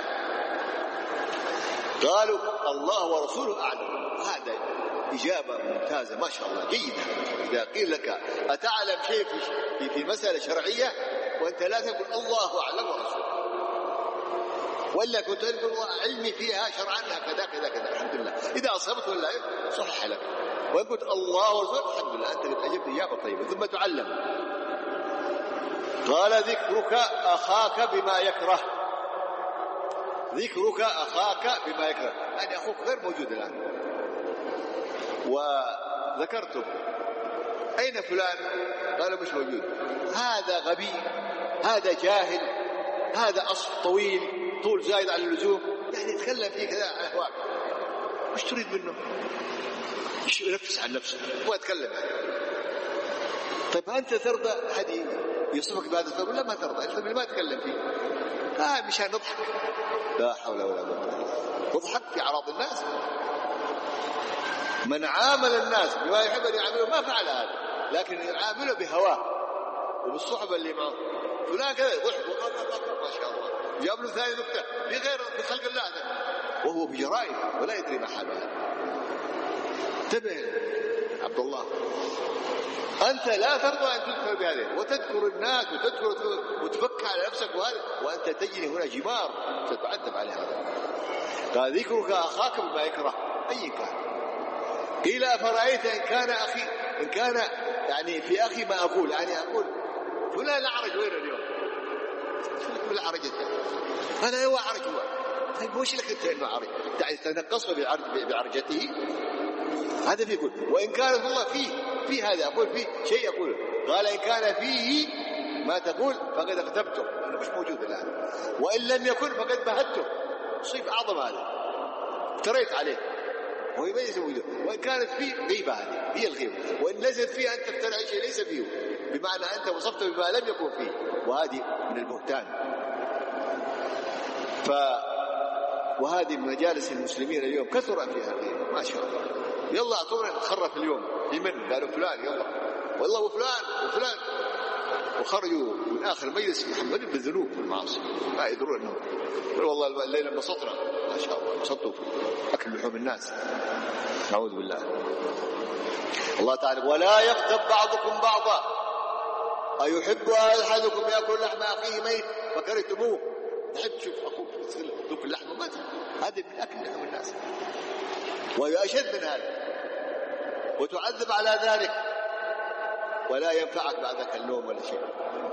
[SPEAKER 1] قالوا الله ورسوله أعلم. هذا إجابة ممتازة ما شاء الله جيدة. إذا قيل لك أتعلم شيء في في مسألة شرعية وأنت لا تقول الله أعلم ورسوله، ولا كنت تقول علمي فيها شرعا كذا كذا كذا، الحمد لله إذا أصبت ولا صحح لك. وإن قلت الله ورسوله الحمد لله أنت قد أجبت إجابة طيبة. ثم تعلم. قال ذكرك أخاك بما يكره. ذكرك أخاك بما يكره، يعني أخوك غير موجود الآن، وذكرته أين فلان؟ قالوا مش موجود. هذا غبي، هذا جاهل، هذا أصل طويل طول زايد على اللزوم، يعني يتكلم فيه كذا على أهواك. مش تريد منه؟ ينفس عن نفسه ويتكلم عنه. طيب أنت ترضى أحد يصفك بهذا الفضل ولا ما ترضى؟ أنت ما تتكلم فيه. آه مشان نضحك. لا حول ولا قوة إلا بالله. تضحك في أعراض الناس. من عامل الناس بما يحب أن يعامله ما فعل هذا، لكن يعامله بهواه وبالصحبة اللي معه. فلان كذا يضحك ما شاء الله، جاب له ثاني نكتة في غير في خلق الله هذا، وهو بجرائم ولا يدري ما حاله. انتبه عبد الله، أنت لا ترضى أن تذكر بهذه وتذكر الناس وتذكر وتفك على نفسك، وهذا وأنت تجري هنا جمار ستعذب على هذا. قال ذكرك أخاك بما يكره أي كان. قيل أفرأيت إن كان أخي إن كان يعني في أخي ما أقول يعني أقول فلان الأعرج وين اليوم بالعرج أنا هو أعرج هو طيب وش لك أنت إنه عرج تنقصه بعرجته هذا بيقول. وإن كان والله فيه في هذا أقول فيه شيء أقوله. قال إن كان فيه ما تقول فقد اغتبته مش موجود الآن. وإن لم يكن فقد بهته صيب أعظم هذا افتريت عليه وهو ليس موجود. وإن كانت فيه غيبة هذه هي الغيبة. وإن نزل فيه أنت تفتري شيء ليس فيه بمعنى أنت وصفته بما لم يكن فيه وهذه من البهتان. ف وهذه مجالس المسلمين اليوم كثر فيها الغيبة ما شاء الله. يلا أعطونا نتخرف اليوم في من قالوا فلان يلا والله وفلان وفلان وخرجوا من آخر المجلس محمدين بالذنوب والمعاصي ما يدرون أنهم والله الليلة انبسطنا ما شاء الله انبسطوا في أكل لحوم الناس نعوذ بالله. الله تعالى ولا يغتب بعضكم بعضا أيحب أحدكم يأكل لحم أخيه ميت فكرهتموه. تحب تشوف أخوك ذوق اللحم ميت هذا من أكل لحوم الناس ويأشد من هذا وتعذب على ذلك ولا ينفعك بعدك اللوم ولا شيء.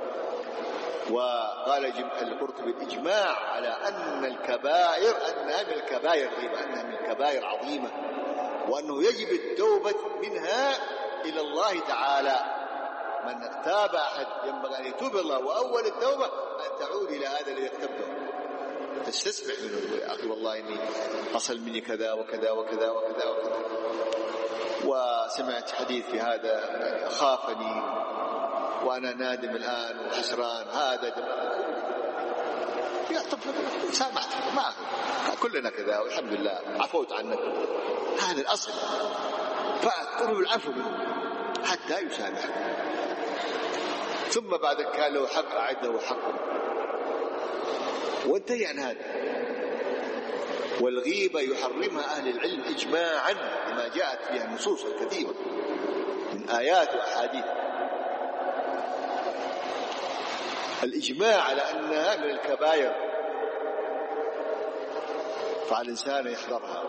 [SPEAKER 1] وقال القرطبي الإجماع على أن الكبائر أنها من الكبائر غيبة أنها من الكبائر عظيمة وأنه يجب التوبة منها إلى الله تعالى. من اغتاب أحد ينبغي أن يتوب الله وأول التوبة أن تعود إلى هذا الذي اغتبته تستسمع منه يا أخي والله إني حصل مني كذا وكذا وكذا وكذا وكذا وسمعت حديث في هذا خافني وأنا نادم الآن وحسران هذا يا طب سامحت ما كلنا كذا والحمد لله عفوت عنك هذا الأصل فأطلب العفو منه حتى يسامحك. ثم بعد كان له حق أعد له حقه وانتهي عن هذا. والغيبة يحرمها أهل العلم إجماعا لما جاءت فيها النصوص الكثيرة من آيات وأحاديث. الإجماع على أنها من الكبائر فعلى الإنسان يحذرها.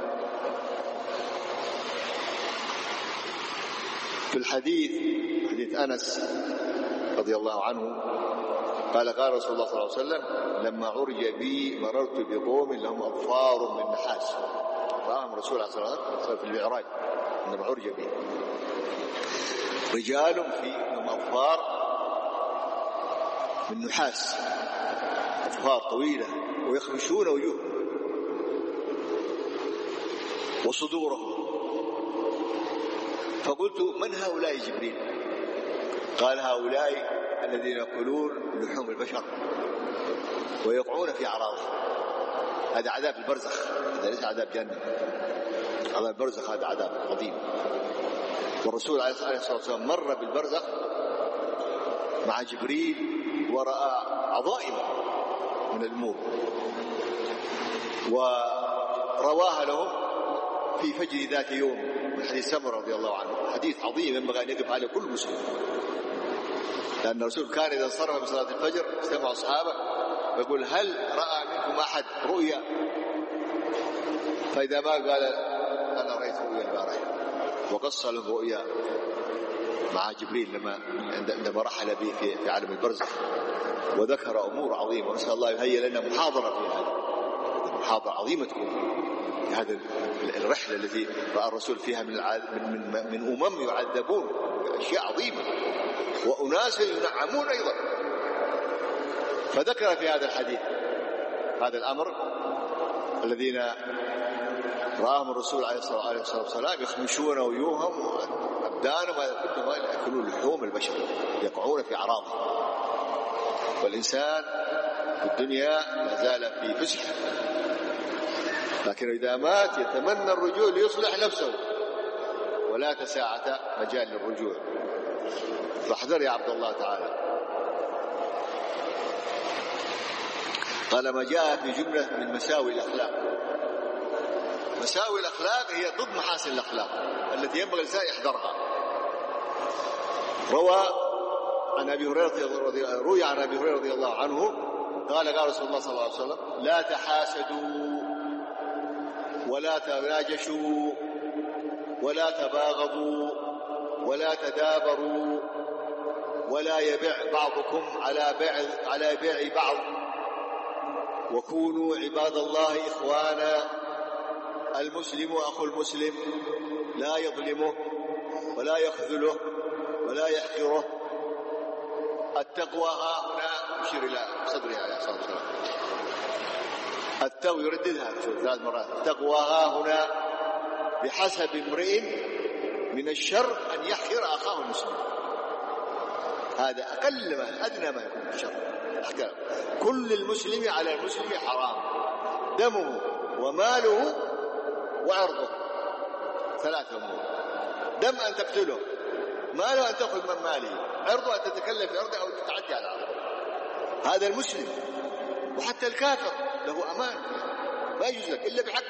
[SPEAKER 1] في الحديث حديث أنس رضي الله عنه قال قال رسول الله صلى الله عليه وسلم لما عرج بي مررت بقوم لهم أظفار من نحاس. رآهم رسول الله صلى الله عليه وسلم في المعراج لما عرج بي رجال في لهم أظفار من نحاس أظفار طويلة ويخمشون وجوههم وصدورهم. فقلت من هؤلاء جبريل؟ قال هؤلاء الذين يأكلون لحوم البشر ويقعون في أعراضهم. هذا عذاب البرزخ هذا ليس عذاب جنة. عذاب البرزخ هذا عذاب عظيم. والرسول عليه الصلاة والسلام مر بالبرزخ مع جبريل ورأى عظائم من الأمور ورواها لهم في فجر ذات يوم من حديث سمرة رضي الله عنه. حديث عظيم ينبغي أن يقف عليه كل مسلم لأن الرسول كان إذا انصرف من صلاة الفجر اجتمع أصحابه ويقول هل رأى منكم أحد رؤيا؟ فإذا ما قال أنا رأيت رؤيا البارحة وقص له رؤيا مع جبريل لما عندما رحل به في عالم البرزخ وذكر أمور عظيمة. نسأل الله يهيئ لنا محاضرة في هذا محاضرة عظيمة تكون في هذه الرحلة التي رأى الرسول فيها من من من أمم يعذبون أشياء عظيمة وأناس ينعمون أيضا. فذكر في هذا الحديث هذا الأمر الذين رآهم الرسول عليه الصلاة والسلام يخمشون وجوههم وأبدانهم كلهم يأكلون لحوم البشر يقعون في أعراضهم. والإنسان في الدنيا ما زال في فسح لكن إذا مات يتمنى الرجوع ليصلح نفسه ولا تساعة مجال للرجوع. فاحذر يا عبد الله تعالى. قال ما جاء في جملة من مساوي الأخلاق. مساوي الأخلاق هي ضد محاسن الأخلاق التي ينبغي الإنسان يحذرها. روى عن أبي هريرة روي عن أبي هريرة رضي الله عنه قال قال رسول الله صلى الله عليه وسلم لا تحاسدوا ولا تناجشوا ولا تباغضوا ولا تدابروا ولا يبيع بعضكم على بيع على بيع بعض وكونوا عباد الله إخوانا. المسلم أخو المسلم لا يظلمه ولا يخذله ولا يحقره. التقوى ها هنا يشير إلى صدرها عليه الصلاة والسلام. التقوى يرددها ثلاث مرات. التقوى ها هنا بحسب امرئ من الشر أن يحقر أخاه المسلم. هذا أقل ما أدنى ما يكون الشر. كل المسلم على المسلم حرام، دمه وماله وعرضه. ثلاثة أمور: دم أن تقتله، ماله أن تأخذ من ماله، عرضه أن تتكلم في عرضه أو تتعدى على عرضه. هذا المسلم. وحتى الكافر له أمان، ما يجوز لك إلا بحق.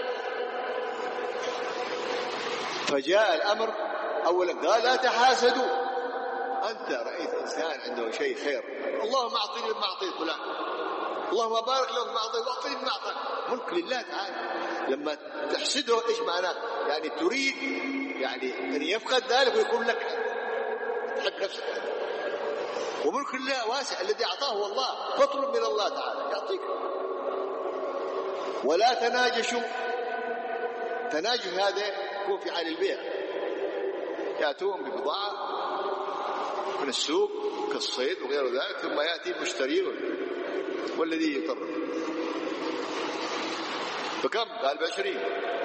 [SPEAKER 1] فجاء الأمر أولا قال لا تحاسدوا. أنت رأيت إنسان عنده شيء خير، اللهم أعطني ما أعطيت فلان، اللهم بارك له ما أعطيت وأعطني ما أعطيت. ملك لله تعالى. لما تحسده إيش معناه؟ يعني تريد يعني أن يفقد ذلك ويكون لك، تحب نفسك. وملك الله واسع، الذي أعطاه الله، فاطلب من الله تعالى يعطيك. ولا تناجشوا. تناجش هذا يكون في حال البيع، يأتون ببضاعة من السوق كالصيد وغير ذلك، ثم يأتي المشتري والذي يضر. فكم؟ قال بعشرين،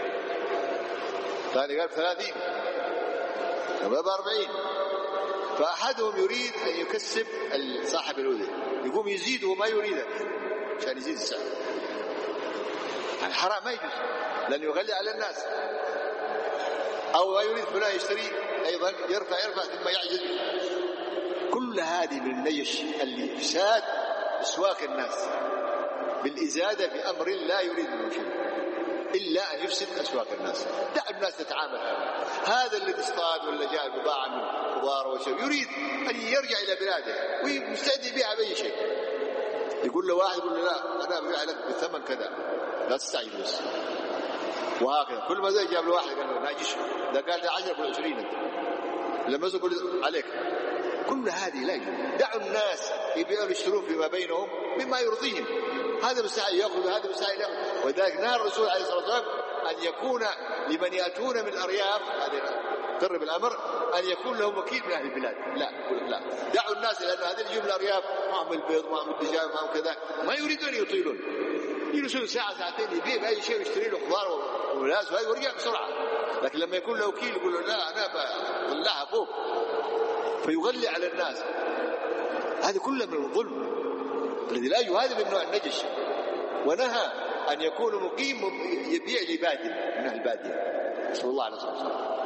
[SPEAKER 1] ثاني قال ثلاثين، قال بأربعين. فأحدهم يريد أن يكسب صاحب الأذى، يقوم يزيد وما يريده عشان يزيد السعر. يعني حرام، ما يجوز، لأنه يغلي على الناس. أو ما يريد فلان يشتري أيضا يرفع يرفع ثم يعجز. كل هذه من النجش اللي إفساد أسواق الناس بالإزادة بأمر لا يريد منه شيء إلا أن يفسد أسواق الناس. دع الناس تتعامل. هذا اللي اصطاد ولا جاء بضاعة من خضار وشيء يريد أن يرجع إلى بلاده ويستعد يبيعها بأي شيء، يقول له واحد يقول له لا أنا أبيع لك بالثمن كذا، لا تستعجل بس. وهكذا كل ما زي جاب له واحد قال له ناجش، ده قال ده عشرة يقول عشرين، أنت لما يقول عليك. كل هذه لا يجوز. دعوا الناس يبيعوا ويشترون فيما بينهم مما يرضيهم. هذا مسائل يأخذ وهذا مسائل يأخذ. وذلك نهى الرسول عليه الصلاة والسلام أن يكون لمن يأتون من الأرياف، هذا قرب الأمر، أن يكون لهم وكيل من أهل البلاد. لا لا، دعوا الناس، لأن هذه الجملة الأرياف معهم البيض معهم الدجاج معهم كذا، ما يريدون يطيلون، يجلسون ساعة ساعتين يبيع بأي شيء ويشتري له خضار وملاس وهذا ويرجع بسرعة. لكن لما يكون له وكيل يقول له لا أنا بطلعها فوق، فيغلي على الناس. هذا كله من الظلم الذي لا يجوز. هذا من نوع النجش. ونهى أن يكون مقيم يبيع لبادل من أهل البادية، نسأل الله عليه الصلاة والسلام.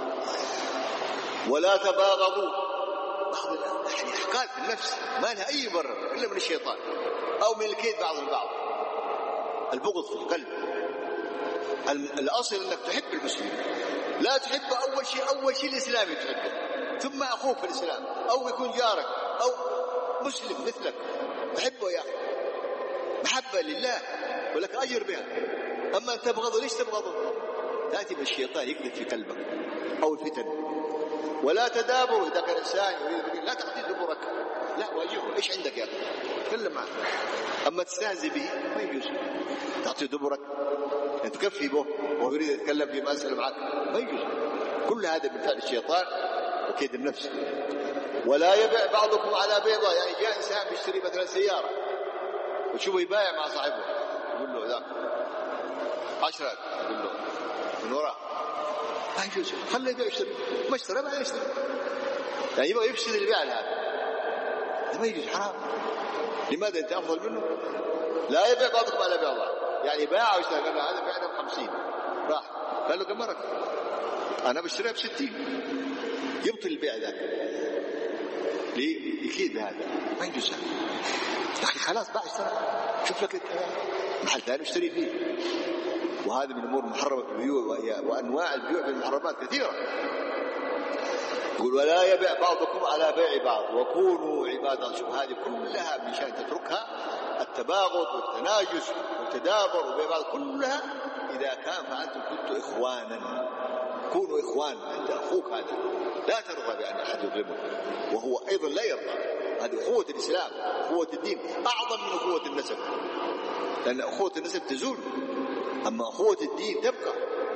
[SPEAKER 1] ولا تباغضوا. بعض يعني أحقاد في النفس ما لها أي مبرر إلا من الشيطان أو من الكيد بعض البعض. البغض في القلب. الأصل أنك تحب المسلم، لا تحب أول شيء أول شيء الإسلامي تحبه، ثم أخوك في الإسلام أو يكون جارك أو مسلم مثلك تحبه يا أخي محبة لله ولك أجر بها. أما أن تبغضه، ليش تبغضه؟ تأتي بالشيطان يكذب في قلبك أو الفتن. ولا تدابروا. إذا كان إنسان يريد لا تأتي دبرك، لا واجهه، إيش عندك يا أخي تكلم معه. أما تستهزئ به ما يجوز تعطي دبرك، أن تكفي به وهو يريد يتكلم في مسألة معك، ما يجوز. كل هذا من فعل الشيطان وكيد النفس. ولا يبيع بعضكم على بيضة. يعني جاء إنسان بيشتري مثلا سيارة وشوفه يبايع مع صاحبه، يقول له ذاك عشرة، يقول له من وراء، ما يجوز، خليه يبيع يشتري، ما اشترى ما يشتري، يعني يبغى يفسد البيع هذا، ما يجوز، حرام. لماذا؟ أنت أفضل منه. لا يبيع بعضكم على بيضة، يعني باع واشترى، قال له هذا بعنا بخمسين، راح قال له كم مرة أنا بشتريها بستين، يبطل البيع ذاك ليكيد هذا، ما يجوز هذا. يا أخي خلاص باع اشترى، شوف لك محل ثاني اشتري فيه. وهذا من الأمور المحرمة في البيوع، وأنواع البيوع في المحرمات كثيرة. يقول ولا يبيع بعضكم على بيع بعض وكونوا عبادا. شوف هذه كلها من شأن تتركها التباغض والتناجس والتدابر وبعض كلها إذا كان فأنتم كنتم إخوانا. كونوا إخوان، أنت أخوك هذا لا ترضى بأن أحد يظلمه، وهو أيضا لا يرضى. هذه أخوة الإسلام، أخوة الدين أعظم من أخوة النسب، لأن أخوة النسب تزول، أما أخوة الدين تبقى.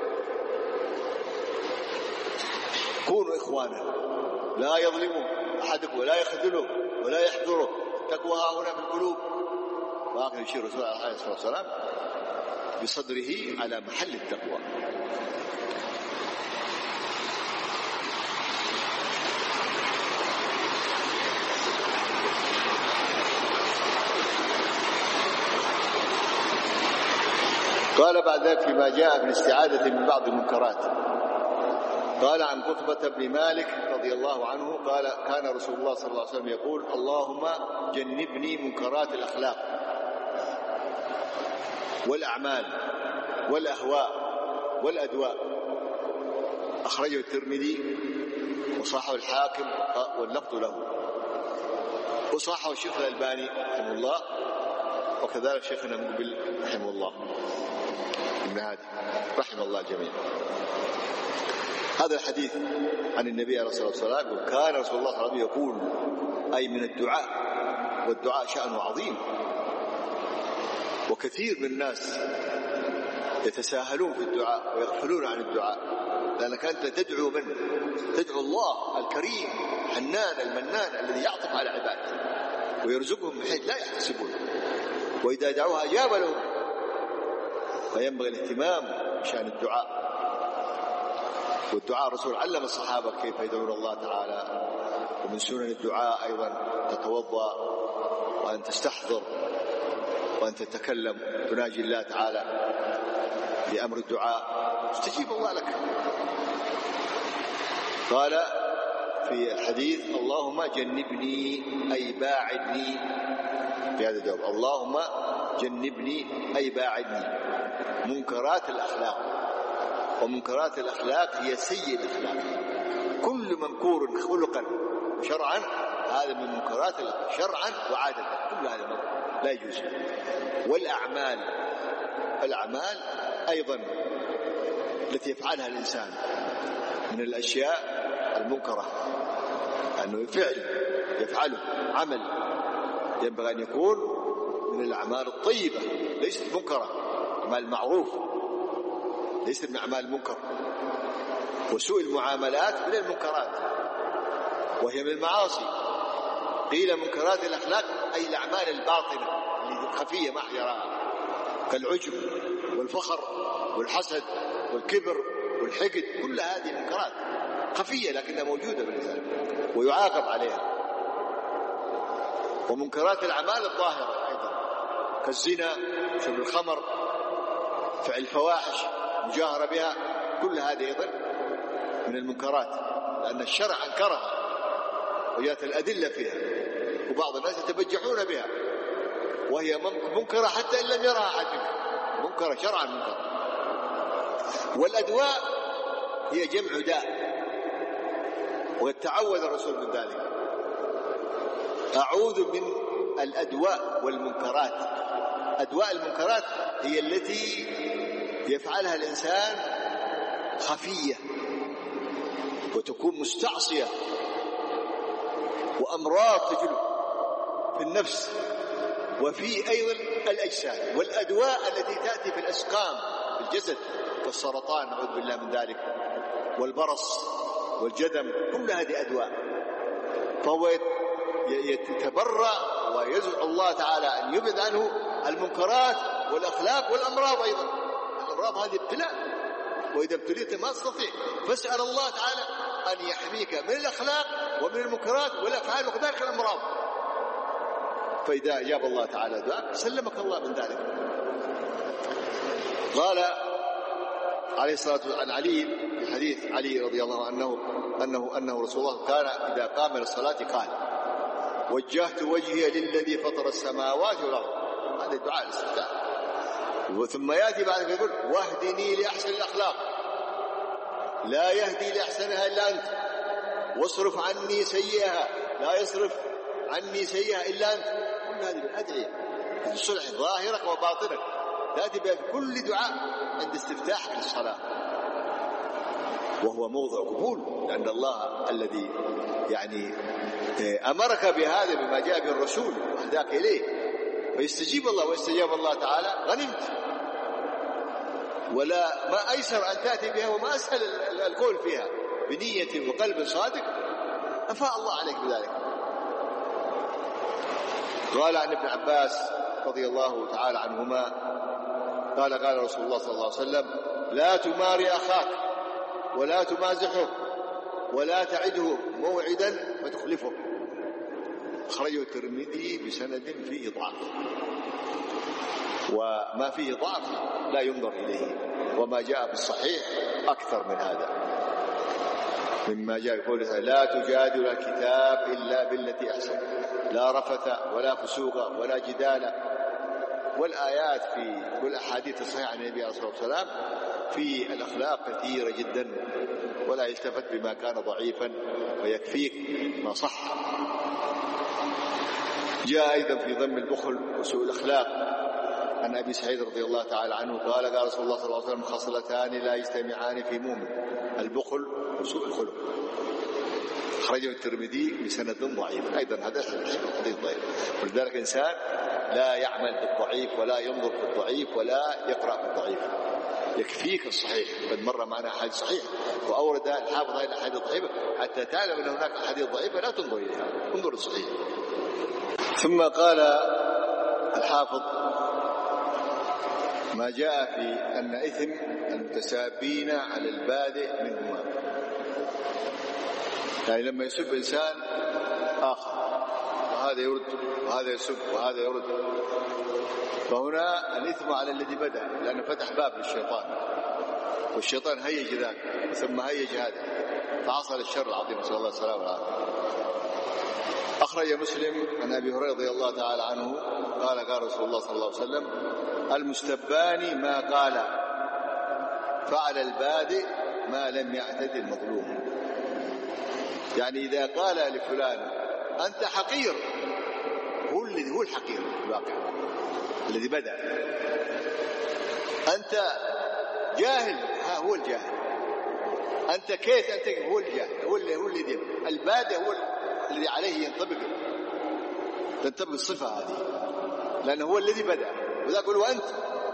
[SPEAKER 1] كونوا إخوانا لا يظلموا أحدكم ولا يخذله ولا يحذره، التقوى هنا في القلوب. وآخر يشير الرسول عليه الصلاة والسلام بصدره على محل التقوى. قال بعد ذلك فيما جاء في الاستعاذة من بعض المنكرات، قال عن قطبة بن مالك رضي الله عنه قال كان رسول الله صلى الله عليه وسلم يقول اللهم جنبني منكرات الأخلاق والأعمال والأهواء والأدواء. أخرجه الترمذي وصححه الحاكم واللفظ له، وصححه الشيخ الألباني رحمه الله، وكذلك شيخنا مقبل رحمه الله ابن هادي رحمه الله الجميع. هذا الحديث عن النبي عليه الصلاة والسلام كان رسول الله صلى الله عليه وسلم يقول أي من الدعاء، والدعاء شأنه عظيم، وكثير من الناس يتساهلون في الدعاء ويغفلون عن الدعاء، لأنك أنت تدعو من؟ تدعو الله الكريم حنان المنان الذي يعطف على عباده ويرزقهم من حيث لا يحتسبون، وإذا دعوها أجاب لهم. فينبغي الاهتمام بشأن الدعاء، والدعاء الرسول علم الصحابة كيف يدعون الله تعالى. ومن سنن الدعاء أيضا تتوضأ وأن تستحضر وأن تتكلم تناجي الله تعالى بأمر الدعاء، استجيب الله لك. قال في الحديث اللهم جنبني أي باعدني، في هذا الجواب اللهم جنبني أي باعدني منكرات الأخلاق. ومنكرات الأخلاق هي سيء الأخلاق، كل منكور خلقا شرعا هذا من منكرات الأخلاق شرعا وعادة، كل هذا لا يجوز. والأعمال، الأعمال أيضا التي يفعلها الإنسان من الأشياء المنكرة، أنه فعل يفعله عمل ينبغي أن يكون من الأعمال الطيبة ليست منكرة، أعمال معروف ليست من أعمال المنكر. وسوء المعاملات من المنكرات وهي من المعاصي. قيل منكرات الأخلاق أي الأعمال الباطنة الخفية ما أحد يراها، كالعجب والفخر والحسد والكبر والحقد، كل هذه منكرات خفية لكنها موجودة بالإنسان ويعاقب عليها. ومنكرات الأعمال الظاهرة أيضا كالزنا، شرب الخمر، فعل الفواحش، مجاهرة بها، كل هذه أيضا من المنكرات، لأن الشرع أنكرها وجاءت الأدلة فيها، وبعض الناس يتبجحون بها وهي منكرة حتى إن لم يرها أحد منكر، منكرة شرعا منكرة. والأدواء هي جمع داء، وقد تعوذ الرسول من ذلك، أعوذ من الأدواء والمنكرات. أدواء المنكرات هي التي يفعلها الإنسان خفية وتكون مستعصية، وأمراض تجلب في النفس وفي أيضا الأجساد. والأدواء التي تأتي في الأسقام في الجسد كالسرطان نعوذ بالله من ذلك، والبرص والجذم، كل هذه أدواء. فهو يتبرأ ويزعو الله تعالى أن يبعد عنه المنكرات والأخلاق والأمراض أيضا. الأمراض هذه ابتلاء، وإذا ابتليت ما تستطيع، فاسأل الله تعالى أن يحميك من الأخلاق ومن المنكرات والأفعال وكذلك الأمراض. فإذا أجاب الله تعالى دعاء سلمك الله من ذلك. قال عليه الصلاة والسلام عن علي في حديث علي رضي الله عنه أنه أنه رسول الله كان إذا قام للصلاة قال وجهت وجهي للذي فطر السماوات والأرض. هذا الدعاء الاستفتاح. ثم يأتي بعد يقول واهدني لأحسن الأخلاق لا يهدي لأحسنها إلا أنت، واصرف عني سيئها لا يصرف عني سيئها إلا أنت. كل هذه الأدعية تصلح ظاهرك وباطنك، تأتي بكل دعاء عند استفتاحك للصلاة، وهو موضع قبول، لأن الله الذي يعني أمرك بهذا بما جاء به الرسول وأهداك إليه، فيستجيب الله ويستجاب الله تعالى غنمت. ولا ما أيسر أن تأتي بها وما أسهل القول فيها بنية وقلب صادق، أفاء الله عليك بذلك. قال عن ابن عباس رضي الله تعالى عنهما قال قال رسول الله صلى الله عليه وسلم: لا تماري أخاك ولا تمازحه ولا تعده موعدا فتخلفه. أخرجه الترمذي بسند فيه ضعف، وما فيه ضعف لا ينظر إليه، وما جاء في الصحيح أكثر من هذا مما جاء يقول: لا تجادل الكتاب إلا بالتي أحسن، لا رفث ولا فسوق ولا جدال. والآيات في والأحاديث الصحيحة عن النبي عليه الصلاة والسلام في الأخلاق كثيرة جدا، ولا يلتفت بما كان ضعيفا ويكفيك ما صح. جاء أيضا في ذم البخل وسوء الأخلاق عن أبي سعيد رضي الله تعالى عنه قال قال رسول الله صلى الله عليه وسلم: خصلتان لا يجتمعان في مؤمن، البخل وسوء الخلق. أخرجه الترمذي بسند ضعيف، أيضا هذا حديث ضعيف. ولذلك إنسان لا يعمل بالضعيف ولا ينظر في الضعيف ولا يقرأ في الضعيف، يكفيك الصحيح. قد مر معنا أحاديث صحيحة وأورد الحافظ هذه الأحاديث الضعيفة حتى تعلم أن هناك أحاديث ضعيفة لا تنظر إليها، انظر الصحيح. ثم قال الحافظ: ما جاء في أن إثم المتسابين على البادئ منهما، يعني لما يسب إنسان آخر وهذا يرد وهذا يسب وهذا يرد، فهنا الإثم على الذي بدأ، لأنه فتح باب للشيطان، والشيطان هيج ذاك ثم هيج هذا، فحصل الشر العظيم، نسأل الله السلامة والعافية. أخرج مسلم عن أبي هريرة رضي الله تعالى عنه قال قال رسول الله صلى الله عليه وسلم: المستبان ما قال فعل البادئ ما لم يعتد المظلوم. يعني إذا قال لفلان أنت حقير، هو الذي هو الحقير في الواقع الذي بدأ. أنت جاهل، ها هو الجاهل. أنت كيف، أنت هو الجاهل، هو اللي هو الذي البادئ هو الذي عليه ينطبق تنطبق الصفة هذه، لأنه هو الذي بدأ، وذا يقول وأنت.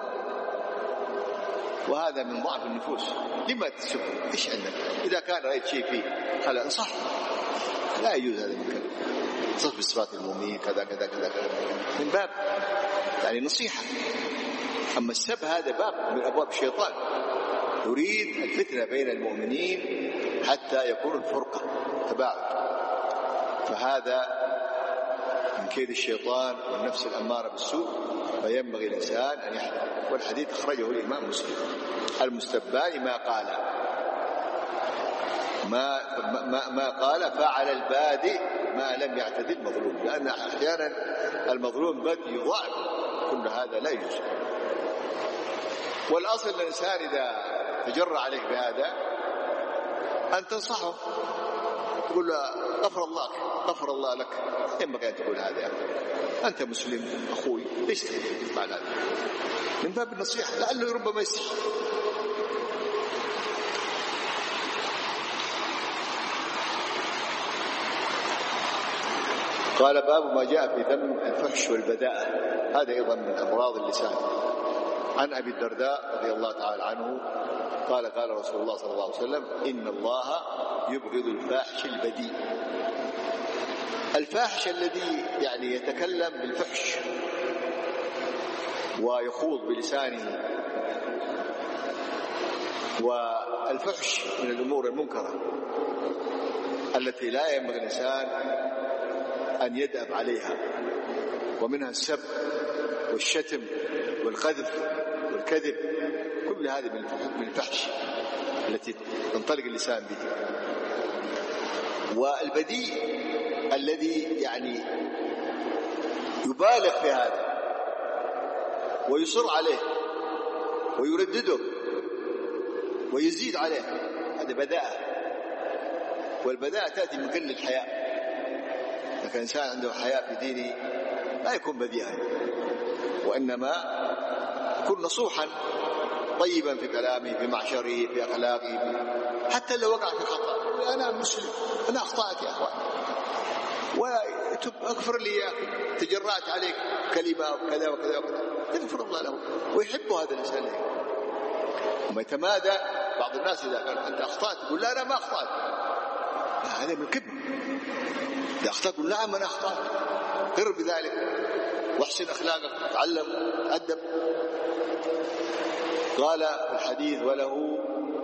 [SPEAKER 1] وهذا من ضعف النفوس. لما تسب؟ إيش عندك؟ إذا كان رأيت شيء فيه خلا انصح، لا يجوز هذا الكلام. صف صفات المؤمنين كذا كذا كذا كذا من باب يعني نصيحة. أما السب هذا باب من أبواب الشيطان، يريد الفتنة بين المؤمنين حتى يكون الفرقة تباعد، فهذا من كيد الشيطان والنفس الأمارة بالسوء، فينبغي الإنسان أن يحذر. والحديث أخرجه الإمام مسلم: المستبان ما قال ما, ما, ما قال فعل البادئ ما لم يعتد المظلوم، لأن أحيانا المظلوم بد يضعف، كل هذا لا يجوز. والأصل الإنسان إذا تجرى عليك بهذا أن تنصحه، تقول له غفر الله غفر الله لك، ينبغي أن تقول هذا، أنت مسلم أخوي، ليش تفعل هذا؟ من باب النصيحة، لعله ربما يستحي. قال: باب ما جاء في ذم الفحش والبذاءة، هذا أيضا من أمراض اللسان. عن أبي الدرداء رضي الله تعالى عنه قال قال رسول الله صلى الله عليه وسلم: إن الله يبغض الفاحش البذيء. الفاحش الذي يعني يتكلم بالفحش ويخوض بلسانه، والفحش من الأمور المنكرة التي لا ينبغي الإنسان أن يدأب عليها، ومنها السب والشتم والقذف والكذب، كل هذه من الفحش التي تنطلق اللسان به. والبذيء الذي يعني يبالغ في هذا ويصر عليه ويردده ويزيد عليه، هذا بذاءة. والبذاءة تأتي من قلة الحياء. إذا كان إنسان عنده حياء في دينه لا يكون بذيئا، وإنما كن نصوحا طيبا في كلامه، في معشره، في أخلاقه، حتى لو وقع في خطأ، أنا مسلم، أنا أخطأت يا أخوان، واغفر لي يا أخي، تجرأت عليك كلمة وكذا وكذا وكذا، تغفر الله له، ويحب هذا الإنسان له. وما يتمادى بعض الناس إذا قال أنت أخطأت يقول لا أنا ما أخطأت، هذا من الكبر. إذا أخطأت يقول نعم أنا أخطأت، قر بذلك واحسن أخلاقك، تعلم، أدب. قال في الحديث وله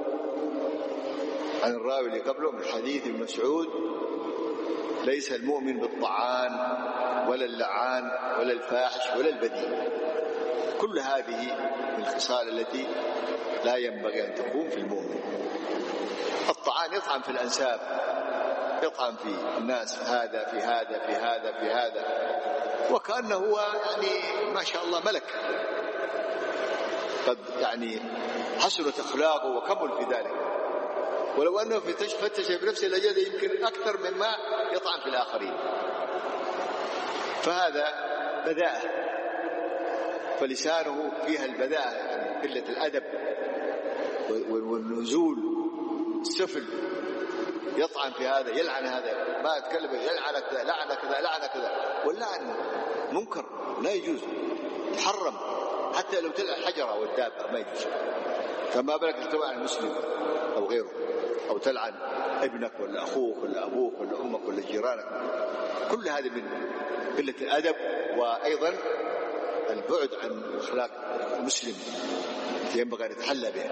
[SPEAKER 1] عن الراوي اللي قبله من حديث ابن مسعود: ليس المؤمن بالطعان ولا اللعان ولا الفاحش ولا البذيء. كل هذه من الخصال التي لا ينبغي أن تكون في المؤمن. الطعان يطعن في الأنساب، يطعن في الناس، في هذا في هذا في هذا في هذا، وكأنه هو يعني ما شاء الله ملك، قد يعني حسنت أخلاقه وكمل في ذلك، ولو أنه فتش بنفسه لجد يمكن أكثر مما يطعن في الآخرين. فهذا بذاءة، فلسانه فيها البذاءة، يعني قلة الأدب والنزول السفل، يطعن في هذا، يلعن هذا، ما أتكلم يلعن كذا، لعن كذا، لعن كذا، واللعن منكر لا يجوز، محرم، حتى لو تلعن الحجرة أو الدابة ما يجوز، فما بالك تلعن المسلم أو غيره، أو تلعن ابنك ولا أخوك ولا أبوك ولا أمك ولا جيرانك. كل هذه من قلة الأدب، وأيضا البعد عن أخلاق المسلم التي ينبغي أن يتحلى بها.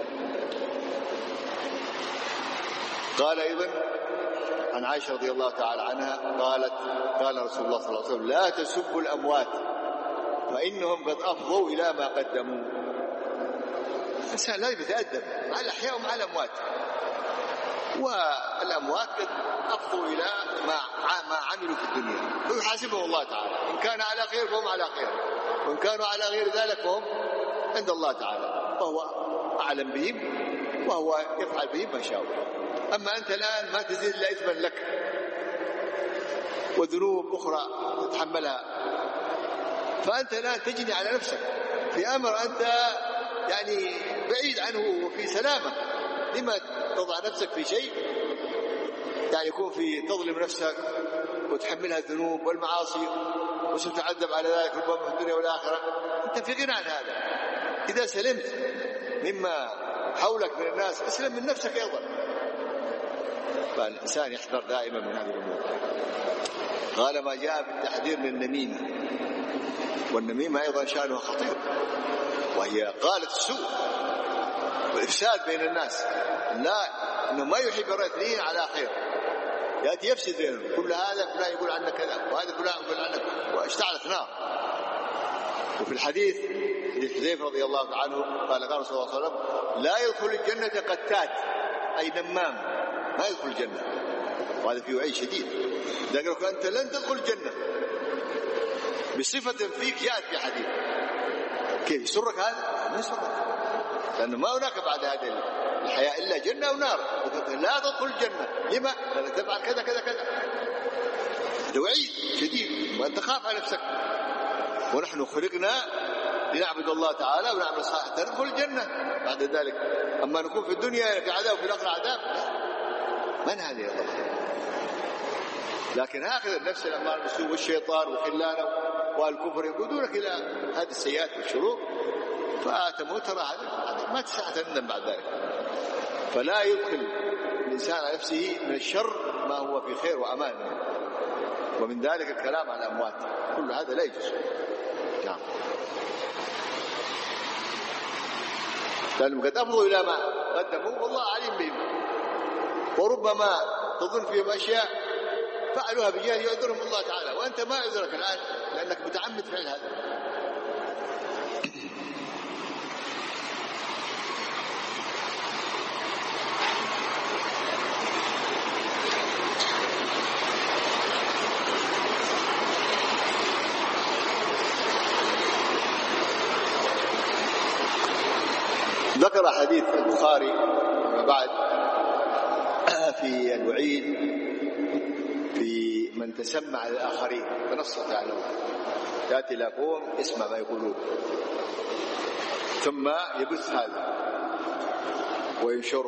[SPEAKER 1] قال أيضا عن عائشة رضي الله تعالى عنها قالت: قال رسول الله صلى الله عليه وسلم: لا تسبوا الأموات فإنهم قد أفضوا إلى ما قدموا. الإنسان لازم يتأدب مع الأحياء ومع الأموات، والأموات قد أفضوا إلى ما ما عملوا في الدنيا، فيحاسبهم الله تعالى، إن كان على خير فهم على خير، وإن كانوا على غير ذلك فهم عند الله تعالى، وهو أعلم بهم وهو يفعل بهم ما شاء. أما أنت الآن ما تزيد إلا إثما لك وذنوب أخرى تتحملها، فأنت الآن تجني على نفسك في أمر أنت يعني بعيد عنه وفي سلامة. لما تضع نفسك في شيء يعني يكون في تظلم نفسك وتحملها الذنوب والمعاصي وستعذب على ذلك ربما في الدنيا والآخرة؟ أنت في غنى عن هذا. إذا سلمت مما حولك من الناس اسلم من نفسك أيضا. فالإنسان يحذر دائما من هذه الأمور. قال: ما جاء بالتحذير من النميمة، والنميمة أيضا شأنها خطير، وهي قالت السوء والإفساد بين الناس. لا، إنه ما يحب يرى اثنين على خير، يأتي يفسد بينهم، كل هذا فلان يقول عنك كذا وهذا فلان يقول عنك، واشتعلت نار. وفي الحديث حديث حذيفة رضي الله عنه قال: قال رسول الله صلى الله عليه وسلم: لا يدخل الجنة قتات، أي نمام، ما يدخل الجنة. وهذا فيه وعيد شديد. إذا قال لك أنت لن تدخل الجنة بصفة فيك جاءت في حديث، كيف يسرك هذا؟ ما يسرك، لأنه ما هناك بعد هذه الحياة إلا جنة ونار. لا تدخل الجنة، لما؟ لأن تفعل كذا كذا كذا. هذا وعيد شديد، وأنت خاف على نفسك. ونحن خلقنا لنعبد الله تعالى ونعمل الصالحات تدخل الجنة بعد ذلك. أما نكون في الدنيا في عذاب وفي الآخرة عذاب، من هذه الله؟ لكن هكذا النفس الأمارة بالسوء والشيطان وخلانه والكفر يقودونك إلى هذه السيئات والشرور، فتموت ترى هذا ما تسعى تندم بعد ذلك. فلا يدخل الإنسان على نفسه من الشر ما هو في خير وأمان منه. ومن ذلك الكلام عن الأموات، كل هذا لا يجوز. نعم. لأنهم قد أفضوا إلى ما قدموا والله عليم بهم، وربما تظن فيهم أشياء فعلوها بجهل يعذرهم الله تعالى، وأنت ما يعذرك الآن لأنك متعمد فعل هذا. ذكر حديث البخاري بعد في الوعيد في من تسمع للآخرين تنصت عنه، يأتي إلى قوم يسمع ما يقولون ثم يبث هذا وينشره،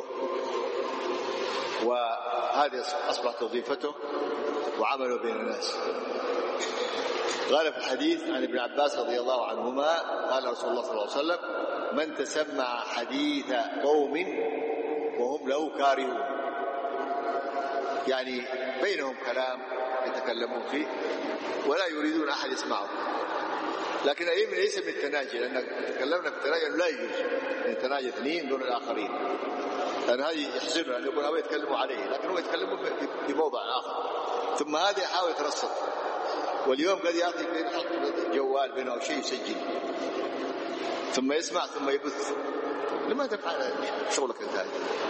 [SPEAKER 1] وهذه أصبحت وظيفته وعمله بين الناس. قال في الحديث عن ابن عباس رضي الله عنهما قال رسول الله صلى الله عليه وسلم: من تسمع حديث قوم وهم له كارهون، يعني بينهم كلام يتكلمون فيه ولا يريدون أحد يسمعه، لكن اليمين ليس من التناجي، لأن تكلمنا في التناجي لا يجوز أن يتناجي اثنين دون الآخرين، لأن هذه يحزننا أن يقول هؤلاء يتكلموا عليه، لكن هو يتكلموا في موضع آخر، ثم هذا يحاول يترصد، واليوم قد يأتي جوال بينه أو شيء يسجل ثم يسمع ثم يبث. لما تفعل شغلك انت؟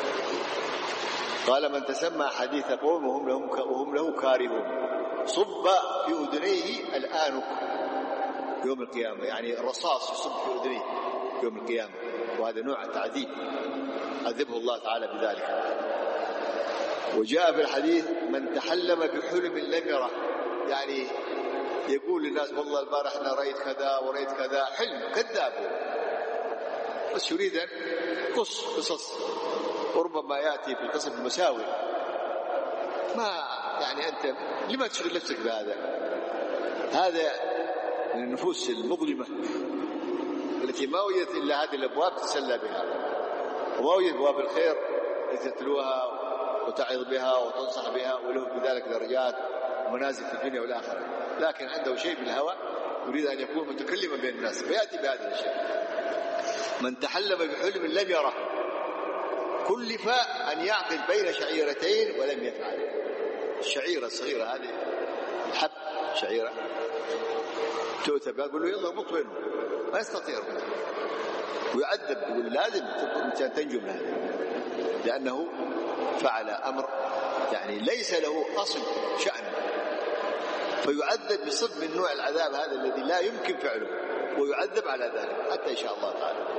[SPEAKER 1] قال: من تسمع حديث قوم وهم له وهم له كارهون صب في أذنيه الآنك يوم القيامة، يعني الرصاص يصب في أذنيه يوم القيامة، وهذا نوع تعذيب عذبه الله تعالى بذلك. وجاء في الحديث: من تحلم بحلم لم يره، يعني يقول للناس والله البارح أنا رأيت كذا ورأيت كذا، حلم كذاب بس يريد أن قص قصص، وربما يأتي في القصص المساوي. ما يعني أنت لما تشغل نفسك بهذا؟ هذا من النفوس المظلمة التي ما وجدت إلا هذه الأبواب تتسلى بها، وما وجدت أبواب الخير التي تتلوها وتعظ بها وتنصح بها، وله بذلك درجات ومنازل في الدنيا والآخرة، لكن عنده شيء من الهوى يريد أن يكون متكلما بين الناس فيأتي بهذا الشيء. من تحلم بحلم لم يره كلف أن يعقد بين شعيرتين ولم يفعل. الشعيرة الصغيرة هذه الحب شعيرة تؤتى بها، يقول له يلا اربط بينهم، ما يستطيع، ويعذب، يقول لازم تنجو من هذا، لأنه فعل أمر يعني ليس له أصل شأن، فيعذب بصف من نوع العذاب هذا الذي لا يمكن فعله، ويعذب على ذلك حتى إن شاء الله تعالى.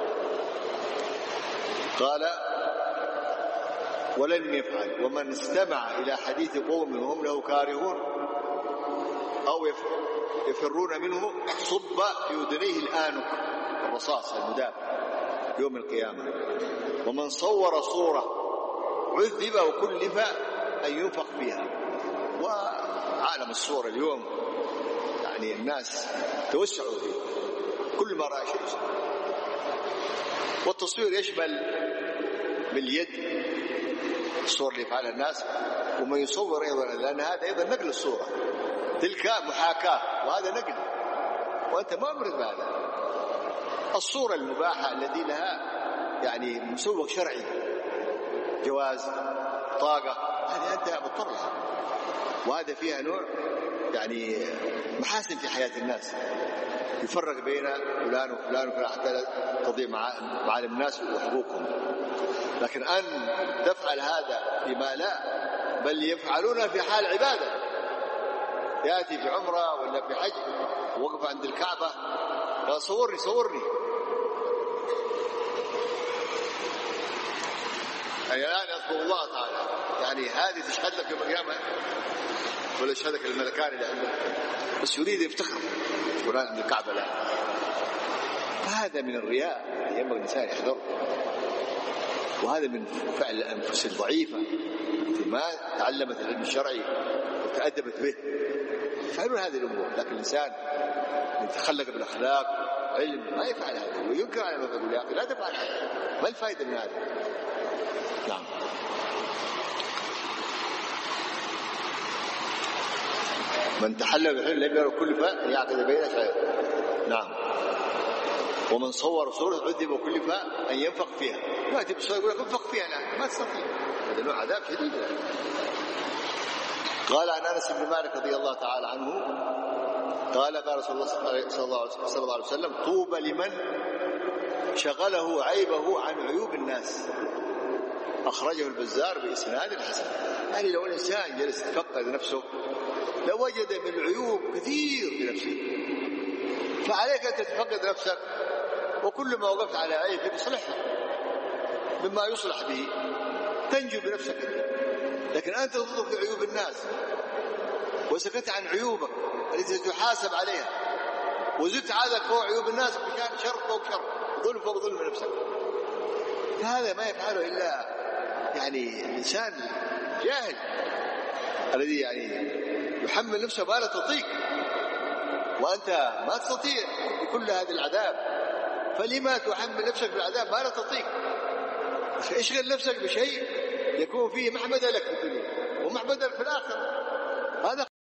[SPEAKER 1] قال: ولن يفعل. ومن استمع إلى حديث قوم وهم له كارهون أو يفرون منه صب في أذنيه الآنك الرصاص المدافع يوم القيامة. ومن صور صورة عذب وكلف أن ينفق فيها. وعالم الصور اليوم يعني الناس توسعوا فيه، كل ما رأى شيء. والتصوير يشمل باليد الصور اللي يفعلها الناس، ومن يصور أيضا، لأن هذا أيضا نقل الصورة، تلك محاكاة وهذا نقل، وأنت ما أمرت بهذا. الصورة المباحة الذي لها يعني مسوغ شرعي، جواز، طاقة، هذه أنت مضطر لها، وهذا فيها نوع يعني محاسن في حياة الناس، يفرق بين فلان وفلان وفلان حتى تضيع معالم الناس وحقوقهم. لكن أن تفعل هذا فيما لا، بل يفعلون في حال عبادة، يأتي في عمرة ولا في حج ووقف عند الكعبة قال صورني صورني، يعني الآن يذكر الله تعالى، يعني هذه تشهد لك يوم القيامة ولا يشهد لك الملكان اللي عندك، بس يريد يفتخر فلان عند الكعبة لا. فهذا من الرياء ينبغي الإنسان يحذره، وهذا من فعل الأنفس الضعيفة التي ما تعلمت العلم الشرعي وتأدبت به، فعلوا هذه الأمور. لكن الإنسان يتخلق بالأخلاق علم ما يفعل هذا، وينكر على ما يقول يا أخي لا تفعل هذا، ما الفائدة من هذا؟ نعم. من تحلى بالحلم لم يرى كلف أن يعقد بين شعير. نعم. ومن صور صورة عذب وكلف أن ينفق فيها. لا تبصر يقول لك انفق فيها، لا ما تستطيع، هذا نوع عذاب شديد. قال عن أنس بن مالك رضي الله تعالى عنه قال قال رسول الله صلى الله عليه وسلم: طوبى لمن شغله عيبه عن عيوب الناس. أخرجه البزار بإسناد حسن. يعني لو الإنسان جلس يفقد نفسه لوجد من العيوب كثير في نفسه، فعليك أن تتفقد نفسك، وكل ما وقفت على عيب تصلحها مما يصلح به تنجو بنفسك. لكن أنت تنظر في عيوب الناس وسكت عن عيوبك التي تحاسب عليها، وزدت عادك فوق عيوب الناس بكان شر فوق شر، ظلم فوق ظلم نفسك. فهذا ما يفعله إلا يعني إنسان جاهل الذي يعني يحمل نفسه ما لا تطيق، وأنت ما تستطيع بكل هذه العذاب، فلما تحمل نفسك بالعذاب ما لا تطيق؟ اشغل نفسك بشيء يكون فيه محمدا لك في الدنيا ومحمدا في الآخرة. هذا